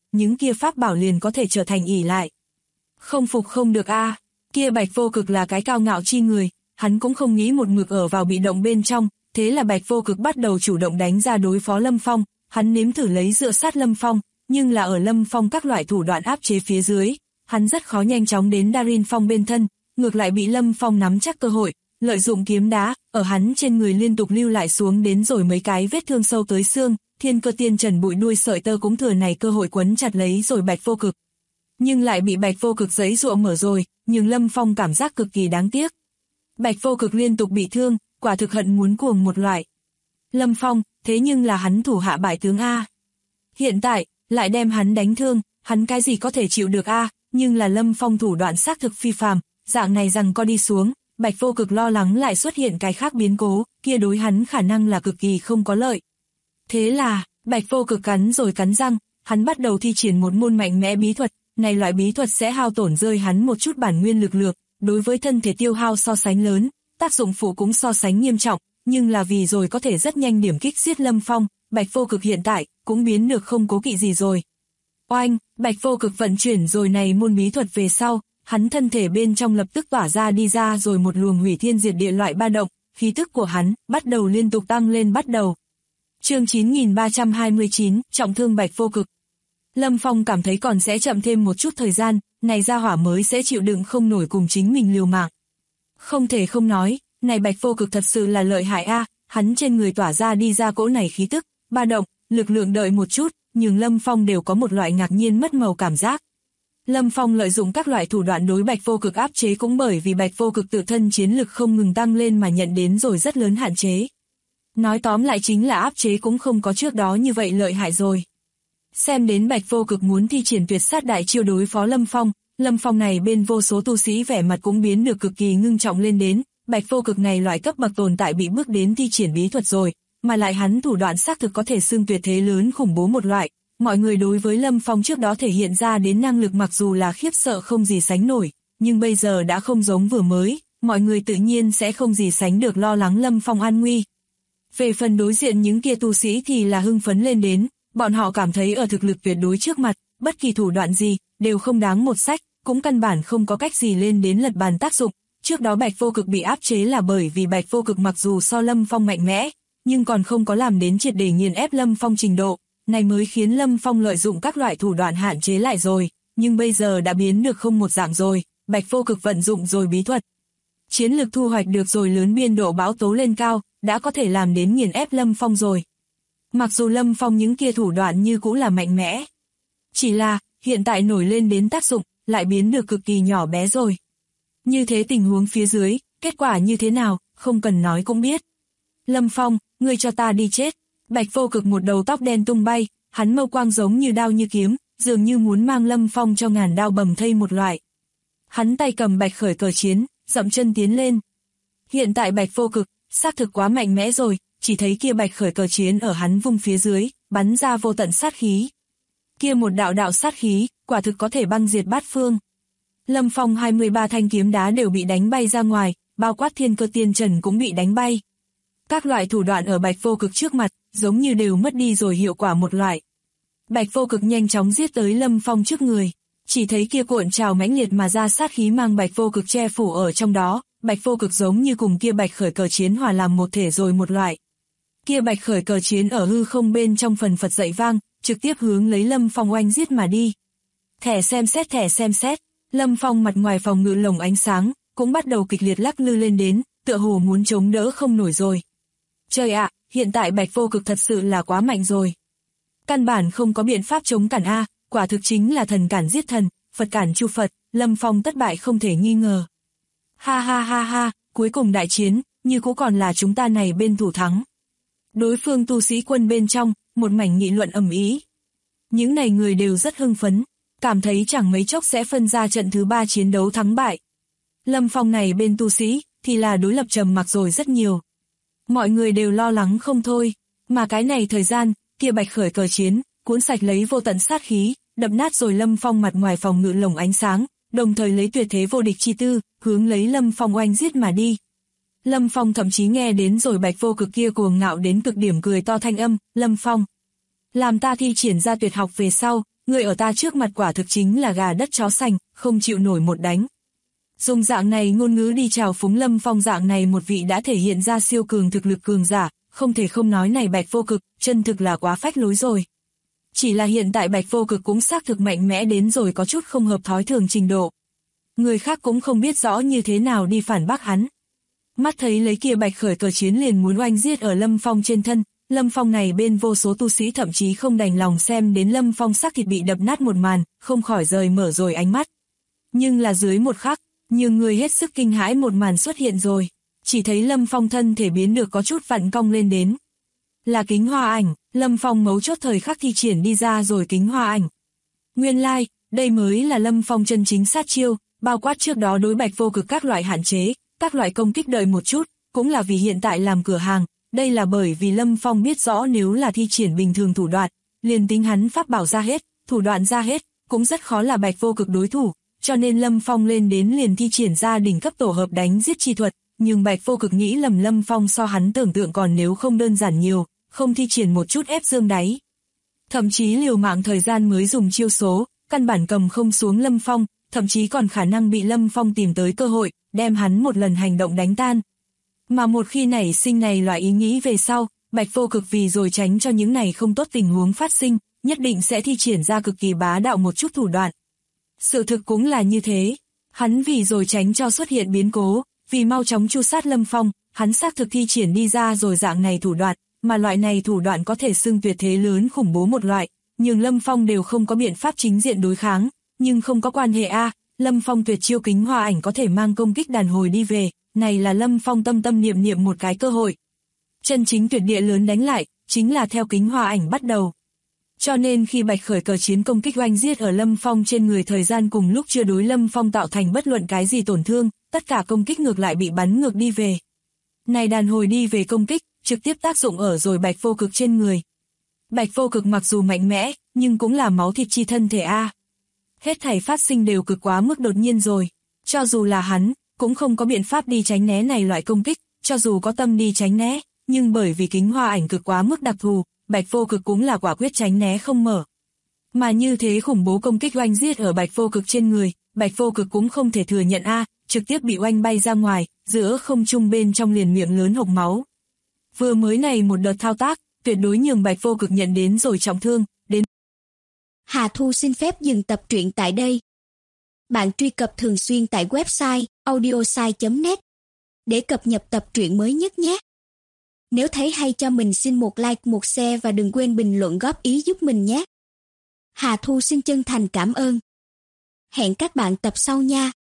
pháp bảo liền có thể trở thành ỷ lại. Không phục không được a, kia Bạch Vô Cực là cái cao ngạo chi người, hắn cũng không nghĩ một mực ở vào bị động bên trong, thế là Bạch Vô Cực bắt đầu chủ động đánh ra đối phó Lâm Phong, hắn nếm thử lấy dựa sát Lâm Phong, nhưng là ở Lâm Phong các loại thủ đoạn áp chế phía dưới, hắn rất khó nhanh chóng đến Darin Phong bên thân, ngược lại bị Lâm Phong nắm chắc cơ hội, lợi dụng kiếm đá, ở hắn trên người liên tục lưu lại xuống đến rồi mấy cái vết thương sâu tới xương, Thiên Cơ Tiên Trần bụi đuôi sợi tơ cũng thừa này cơ hội quấn chặt lấy rồi Bạch Vô Cực. Nhưng lại bị Bạch Vô Cực giãy giụa mở rồi, nhưng Lâm Phong cảm giác cực kỳ đáng tiếc. Bạch Vô Cực liên tục bị thương, quả thực hận muốn cuồng một loại. Lâm Phong, thế nhưng là hắn thủ hạ bại tướng A. Hiện tại, lại đem hắn đánh thương, hắn cái gì có thể chịu được A, nhưng là Lâm Phong thủ đoạn xác thực phi phàm, dạng này rằng co đi xuống, Bạch Vô Cực lo lắng lại xuất hiện cái khác biến cố, kia đối hắn khả năng là cực kỳ không có lợi. Thế là, Bạch Vô Cực cắn rồi cắn răng, hắn bắt đầu thi triển một môn mạnh mẽ bí thuật, này loại bí thuật sẽ hao tổn rơi hắn một chút bản nguyên lực lượng, đối với thân thể tiêu hao so sánh lớn, tác dụng phụ cũng so sánh nghiêm trọng, nhưng là vì rồi có thể rất nhanh điểm kích giết Lâm Phong, Bạch Vô Cực hiện tại cũng biến được không cố kỵ gì rồi. Oanh, Bạch Vô Cực vận chuyển rồi này môn bí thuật về sau, hắn thân thể bên trong lập tức tỏa ra đi ra rồi một luồng hủy thiên diệt địa loại ba động, khí tức của hắn bắt đầu liên tục tăng lên bắt đầu. Chương 9329, trọng thương Bạch Vô Cực. Lâm Phong cảm thấy còn sẽ chậm thêm một chút thời gian, này gia hỏa mới sẽ chịu đựng không nổi cùng chính mình liều mạng. Không thể không nói, này Bạch Vô Cực thật sự là lợi hại a, hắn trên người tỏa ra đi ra cỗ này khí tức, ba động, lực lượng đợi một chút, nhưng Lâm Phong đều có một loại ngạc nhiên mất màu cảm giác. Lâm Phong lợi dụng các loại thủ đoạn đối Bạch Vô Cực áp chế cũng bởi vì Bạch Vô Cực tự thân chiến lực không ngừng tăng lên mà nhận đến rồi rất lớn hạn chế. Nói tóm lại chính là áp chế cũng không có trước đó như vậy lợi hại rồi. Xem đến Bạch Vô Cực muốn thi triển tuyệt sát đại chiêu đối phó Lâm Phong này bên vô số tu sĩ vẻ mặt cũng biến được cực kỳ ngưng trọng lên đến, Bạch Vô Cực này loại cấp bậc tồn tại bị bước đến thi triển bí thuật rồi, mà lại hắn thủ đoạn xác thực có thể xưng tuyệt thế lớn khủng bố một loại. Mọi người đối với Lâm Phong trước đó thể hiện ra đến năng lực mặc dù là khiếp sợ không gì sánh nổi, nhưng bây giờ đã không giống vừa mới, mọi người tự nhiên sẽ không gì sánh được lo lắng Lâm Phong an nguy. Về phần đối diện những kia tu sĩ thì là hưng phấn lên đến, bọn họ cảm thấy ở thực lực tuyệt đối trước mặt, bất kỳ thủ đoạn gì, đều không đáng một sách, cũng căn bản không có cách gì lên đến lật bàn tác dụng. Trước đó Bạch Vô Cực bị áp chế là bởi vì Bạch Vô Cực mặc dù so Lâm Phong mạnh mẽ, nhưng còn không có làm đến triệt để nghiền ép Lâm Phong trình độ, này mới khiến Lâm Phong lợi dụng các loại thủ đoạn hạn chế lại rồi, nhưng bây giờ đã biến được không một dạng rồi, Bạch Vô Cực vận dụng rồi bí thuật. Chiến lực thu hoạch được rồi lớn biên độ bão tố lên cao, đã có thể làm đến nghiền ép Lâm Phong rồi. Mặc dù Lâm Phong những kia thủ đoạn như cũ là mạnh mẽ, chỉ là, hiện tại nổi lên đến tác dụng, lại biến được cực kỳ nhỏ bé rồi. Như thế tình huống phía dưới, kết quả như thế nào, không cần nói cũng biết. Lâm Phong, ngươi cho ta đi chết. Bạch Vô Cực một đầu tóc đen tung bay, hắn mâu quang giống như đao như kiếm, dường như muốn mang Lâm Phong cho ngàn đao bầm thây một loại. Hắn tay cầm bạch khởi cờ chiến, dậm chân tiến lên. Hiện tại Bạch Vô Cực, xác thực quá mạnh mẽ rồi, chỉ thấy kia bạch khởi cờ chiến ở hắn vung phía dưới, bắn ra vô tận sát khí. Kia một đạo đạo sát khí, quả thực có thể băng diệt bát phương. Lâm Phong 23 thanh kiếm đá đều bị đánh bay ra ngoài, bao quát Thiên Cơ Tiên Trần cũng bị đánh bay. Các loại thủ đoạn ở Bạch Vô Cực trước mặt, giống như đều mất đi rồi hiệu quả một loại. Bạch Vô Cực nhanh chóng giết tới Lâm Phong trước người, chỉ thấy kia cuộn trào mãnh liệt mà ra sát khí mang Bạch Vô Cực che phủ ở trong đó, Bạch Vô Cực giống như cùng kia bạch khởi cờ chiến hòa làm một thể rồi một loại. Kia bạch khởi cờ chiến ở hư không bên trong phần phật dậy vang, trực tiếp hướng lấy Lâm Phong oanh giết mà đi. Thẻ xem xét, Lâm Phong mặt ngoài phòng ngự lồng ánh sáng, cũng bắt đầu kịch liệt lắc lư lên đến, tựa hồ muốn chống đỡ không nổi rồi. Trời ạ, hiện tại Bạch Vô Cực thật sự là quá mạnh rồi. Căn bản không có biện pháp chống cản a, quả thực chính là thần cản giết thần, Phật cản chu Phật, Lâm Phong thất bại không thể nghi ngờ. Ha ha ha ha, cuối cùng đại chiến, như cũ còn là chúng ta này bên thủ thắng. Đối phương tu sĩ quân bên trong, một mảnh nghị luận ầm ĩ. Những này người đều rất hưng phấn, cảm thấy chẳng mấy chốc sẽ phân ra trận thứ 3 chiến đấu thắng bại. Lâm Phong này bên tu sĩ, thì là đối lập trầm mặc rồi rất nhiều. Mọi người đều lo lắng không thôi, mà cái này thời gian, kia bạch khởi cờ chiến, cuốn sạch lấy vô tận sát khí, đập nát rồi Lâm Phong mặt ngoài phòng ngự lồng ánh sáng, đồng thời lấy tuyệt thế vô địch chi tư, hướng lấy Lâm Phong oanh giết mà đi. Lâm Phong thậm chí nghe đến rồi Bạch Vô Cực kia cuồng ngạo đến cực điểm cười to thanh âm, Lâm Phong. Làm ta thi triển ra tuyệt học về sau, người ở ta trước mặt quả thực chính là gà đất chó sành, không chịu nổi một đánh. Dùng dạng này ngôn ngữ đi chào phúng Lâm Phong, dạng này một vị đã thể hiện ra siêu cường thực lực cường giả, không thể không nói này Bạch Vô Cực, chân thực là quá phách lối rồi. Chỉ là hiện tại Bạch Vô Cực cũng xác thực mạnh mẽ đến rồi có chút không hợp thói thường trình độ. Người khác cũng không biết rõ như thế nào đi phản bác hắn. Mắt thấy lấy kia Bạch Khởi cờ chiến liền muốn oanh giết ở Lâm Phong trên thân, Lâm Phong này bên vô số tu sĩ thậm chí không đành lòng xem đến Lâm Phong xác thịt bị đập nát một màn, không khỏi rời mở rồi ánh mắt. Nhưng là dưới một khắc, nhiều người hết sức kinh hãi một màn xuất hiện rồi, chỉ thấy Lâm Phong thân thể biến được có chút vặn cong lên đến. Là kính hoa ảnh, Lâm Phong mấu chốt thời khắc thi triển đi ra rồi kính hoa ảnh. Nguyên lai, đây mới là Lâm Phong chân chính sát chiêu, bao quát trước đó đối Bạch Vô Cực các loại hạn chế, các loại công kích đợi một chút, cũng là vì hiện tại làm cửa hàng, đây là bởi vì Lâm Phong biết rõ nếu là thi triển bình thường thủ đoạn, liền tính hắn pháp bảo ra hết, thủ đoạn ra hết, cũng rất khó là Bạch Vô Cực đối thủ, cho nên Lâm Phong lên đến liền thi triển ra đỉnh cấp tổ hợp đánh giết chi thuật, nhưng Bạch Vô Cực nghĩ lầm Lâm Phong so hắn tưởng tượng còn nếu không đơn giản nhiều, không thi triển một chút ép dương đáy. Thậm chí liều mạng thời gian mới dùng chiêu số, căn bản cầm không xuống Lâm Phong, thậm chí còn khả năng bị Lâm Phong tìm tới cơ hội, đem hắn một lần hành động đánh tan. Mà một khi nảy sinh này loại ý nghĩ về sau, Bạch Vô Cực vì rồi tránh cho những này không tốt tình huống phát sinh, nhất định sẽ thi triển ra cực kỳ bá đạo một chút thủ đoạn. Sự thực cũng là như thế, hắn vì rồi tránh cho xuất hiện biến cố, vì mau chóng tru sát Lâm Phong, hắn xác thực thi triển đi ra rồi dạng này thủ đoạn, mà loại này thủ đoạn có thể xưng tuyệt thế lớn khủng bố một loại, nhưng Lâm Phong đều không có biện pháp chính diện đối kháng, nhưng không có quan hệ Lâm Phong tuyệt chiêu kính hoa ảnh có thể mang công kích đàn hồi đi về, này là Lâm Phong tâm tâm niệm niệm một cái cơ hội. Chân chính tuyệt địa lớn đánh lại, chính là theo kính hoa ảnh bắt đầu. Cho nên khi Bạch Khởi cờ chiến công kích oanh giết ở Lâm Phong trên người thời gian cùng lúc chưa đối Lâm Phong tạo thành bất luận cái gì tổn thương, tất cả công kích ngược lại bị bắn ngược đi về. Này đàn hồi đi về công kích, trực tiếp tác dụng ở rồi Bạch Vô Cực trên người. Bạch Vô Cực mặc dù mạnh mẽ, nhưng cũng là máu thịt chi thân thể Hết thảy phát sinh đều cực quá mức đột nhiên rồi. Cho dù là hắn, cũng không có biện pháp đi tránh né này loại công kích, cho dù có tâm đi tránh né, nhưng bởi vì kính hoa ảnh cực quá mức đặc thù, Bạch Vô Cực cũng là quả quyết tránh né không mở. Mà như thế khủng bố công kích oanh giết ở Bạch Vô Cực trên người, Bạch Vô Cực cũng không thể thừa nhận trực tiếp bị oanh bay ra ngoài, giữa không trung bên trong liền miệng lớn hộc máu. Vừa mới này một đợt thao tác, tuyệt đối nhường Bạch Vô Cực nhận đến rồi trọng thương, đến. Hà Thu xin phép dừng tập truyện tại đây. Bạn truy cập thường xuyên tại website audiosai.net để cập nhật tập truyện mới nhất nhé. Nếu thấy hay cho mình xin một like, một share và đừng quên bình luận góp ý giúp mình nhé. Hà Thu xin chân thành cảm ơn. Hẹn các bạn tập sau nha.